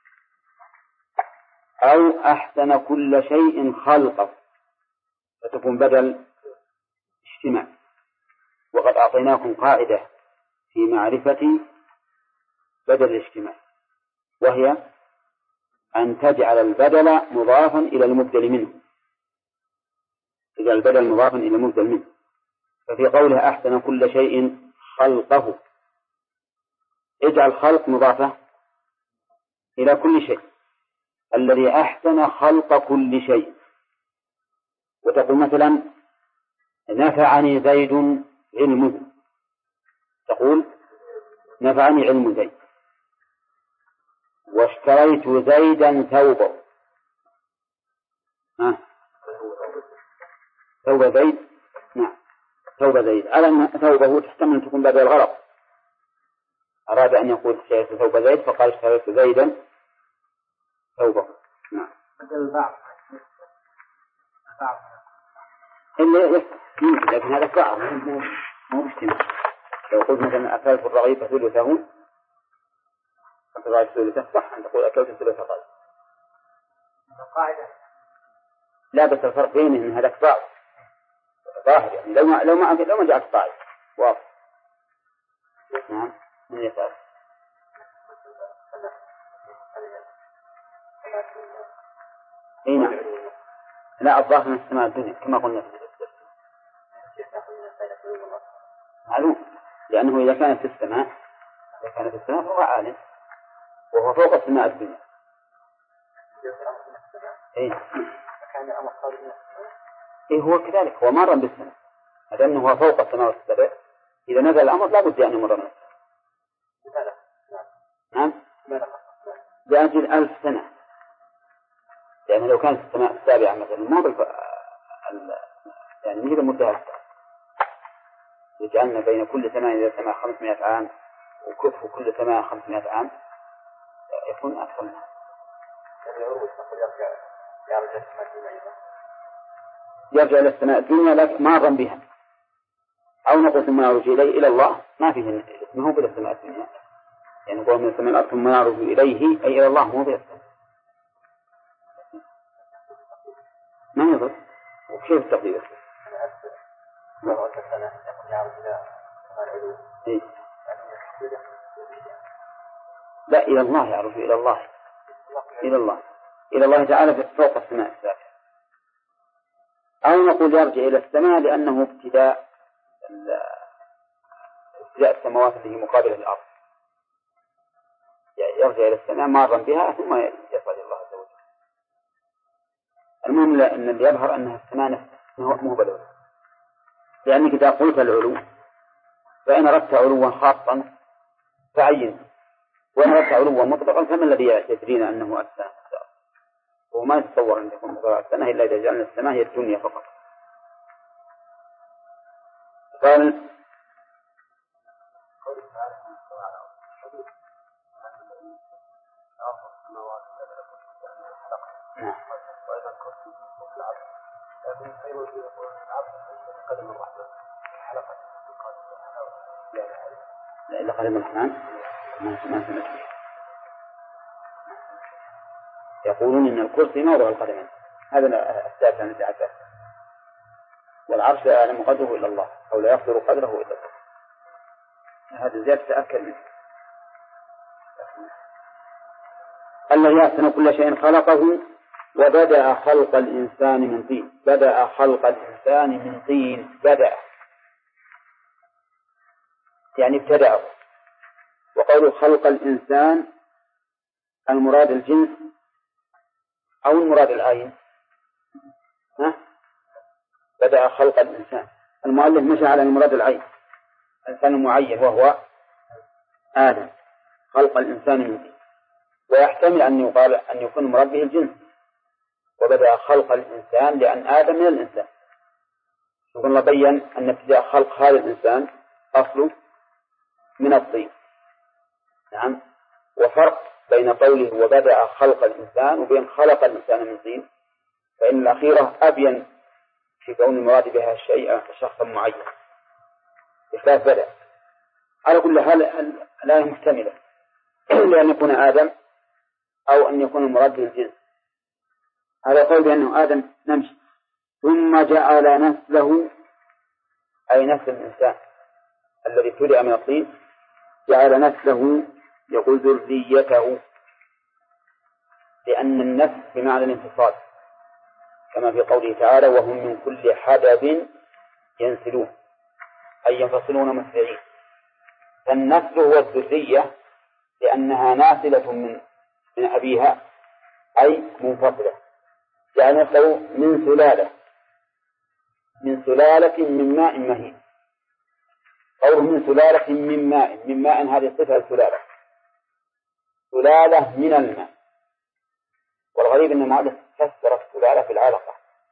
أو أحسن كل شيء خلقه فتكون بدل اجتماع. وقد أعطيناكم قاعدة في معرفة بدل الاجتماع، وهي أن تجعل البدل مضافا إلى المبدل منه، تجعل البدل مضافا إلى المبدل منه. ففي قولها أحسن كل شيء خلقه. اجعل خلق مضافة إلى كل شيء، الذي أحسن خلق كل شيء. وتقول مثلا نفعني زيد علمه، تقول نفعني علم زيد. واشتريت زيدا ثوبه، ثوب زيد، نعم ثوب زيد، على أن ثوبه تحتمل أن تكون بدل الغرض. أراد أن يقول اشتريت ثوب زيد فقال اشتريت زيدا ثوبه. نعم بدل البعض إلا يمكن، لكن هذا صعب مو مجتمع. لو قلت مثلا أكلت الرغيف ثلثه الرغيف ثلثه صح أن تقول أكلت ثلث رغيف. قاعدة لا بس الفرق بينه إن هذا صعب ظاهر، يعني لو ما جاءت قاعدة واضح. نعم من يسأل؟ اي نعم، لا الظاهر من السماء الدنيا كما قلنا في معلوم، لأنه إذا كانت في السماء فهو عالم وهو فوق السماء الدنيا. إيه هو كذلك، هو مر بالسماء، هذا أنه هو فوق السماء السبع، إذا نزل الأمر لا بد أن يمر من السماء. نعم لأجل 1000 سنة، لأن لو كانت السماء السابعة مثلا ما يعني مثل مدة يجعلنا بين كل سماء إلى سماء 500 عام وكف كل سماء 500 عام يكون أكثر منها. يرجع إلى السماء الدنيا لكن مارا بها، أو نقول ثم يعرج إليه إلى الله، ما فيه اسمه إلى السماء الدنيا، يعني نقول من السماء الأرض ثم يعرج إليه أي إلى الله مو إلى السماء، ما يضر. وكيف التقدير؟ لا إلى الله يعرج إلى الله، إلى الله تعالى فوق السماء السابعة. أو نقول يرجع إلى السماء لأنه ابتداء السماوات التي مقابلة الأرض، يعني يرجع إلى السماء مارا بها ثم يصعد الله عز وجل. المهم أن اللي يظهر أنها السماء نفسها مو بدل، لأنك إذا قلت العلو فإن أردت علوا خاصا فعين، وإن أردت علوا مطلقا فما الذي يدرينا أنه السماء؟ وما يتصور أن يكون مطلق السماء إلا إذا جعلنا السماء هي الدنيا فقط. قال إلا قدم الرحمن ما سمعت. يقولون إن الكرسي موضع القدمين، هذا الثابت عن ابن عباس. والعرش لا يعلم قدره إلا الله، أو لا يقدر قدره إلا الله. هذا زيادة تأكد منه. الذي أحسن كل شيء خلقه وبدأ خلق الإنسان من طين. بدأ خلق الإنسان من طين، بدأ يعني ابتدأه. وقول خلق الإنسان المراد الجنس أو المراد العين؟ بدأ خلق الإنسان، المؤلف مشى على المراد العين، الإنسان المعين وهو آدم، خلق الإنسان من طين. ويحتمل أن يقال أن يكون المراد به الجنس، وبدأ خلق الإنسان لأن آدم من الإنسان. يقول الله بين أن ابتداء خلق هذا الإنسان أصله من الطين. نعم. وفرق بين قوله وبدأ خلق الإنسان وبين خلق الإنسان من طين، فإن الأخيرة أبين في كون المراد بها الشيء شخصا معين بخلاف بدأ. على كل حال لا محتملة لأن يكون آدم أو أن يكون المراد به الجنس. هذا قول بأنه آدم نمشي ثم جعل نسله أي نسل الإنسان الذي ابتدأ من الطين، جعل نسله يقول ذريته، لأن النسل بمعنى الانفصال كما في قوله تعالى وهم من كل حدب ينسلون أي ينفصلون مسرعين. فالنسل هو الذرية لأنها ناسلة من أبيها أي منفصلة، يعني نسله من سلالة من ماء مهين، أو من سلالة من ماء هذه صفة السلالة، سلالة من الماء. والغريب أن المؤلف فسر السلالة في العلقة،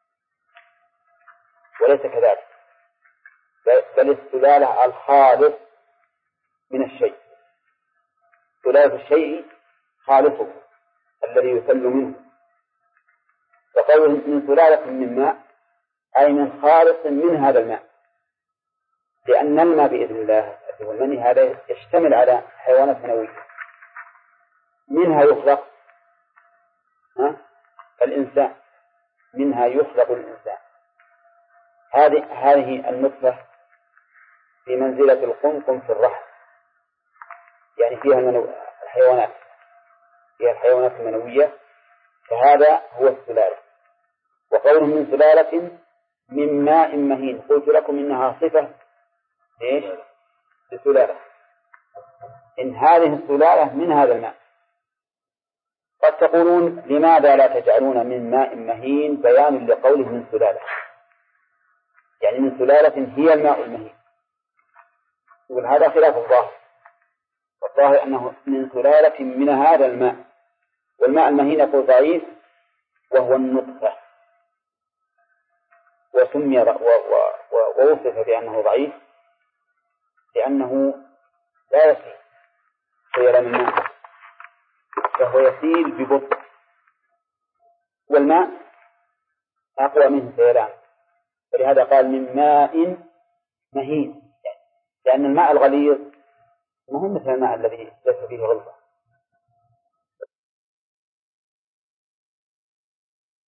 وليس كذلك، بل السلالة الخالص من الشيء، سلالة الشيء خالصه الذي يسل منه. وقوله من سلالة من ماء أي من خالص من هذا الماء، لأن الماء بإذن الله والمني هذا يشتمل على حيوانات منوية، منها يخلق الإنسان، منها يخلق الإنسان. هذه النطفة في منزلة القمقم في الرحم، يعني فيها الحيوانات، فيها الحيوانات المنوية، فهذا هو السلالة. وقوله من سلالة من ماء مهين، قلت لكم إنها صفة إيش؟ السلالة، إن هذه السلالة من هذا الماء. قد تقولون لماذا لا تجعلون من ماء مهين بيان لقوله من سلالة، يعني من سلالة هي الماء المهين، يقول هذا خلاف الظاهر، والظاهر أنه من سلالة من هذا الماء، والماء المهين يقول ضعيف وهو النطفة، وسمي ووصف بأنه ضعيف لأنه لا يسيل سيلان الماء، فهو يسيل ببطء، والماء أقوى منه سيلان، فلهذا قال من ماء مهين، لأن الماء الغليظ مهم مثل الماء الذي ليس فيه غلظة،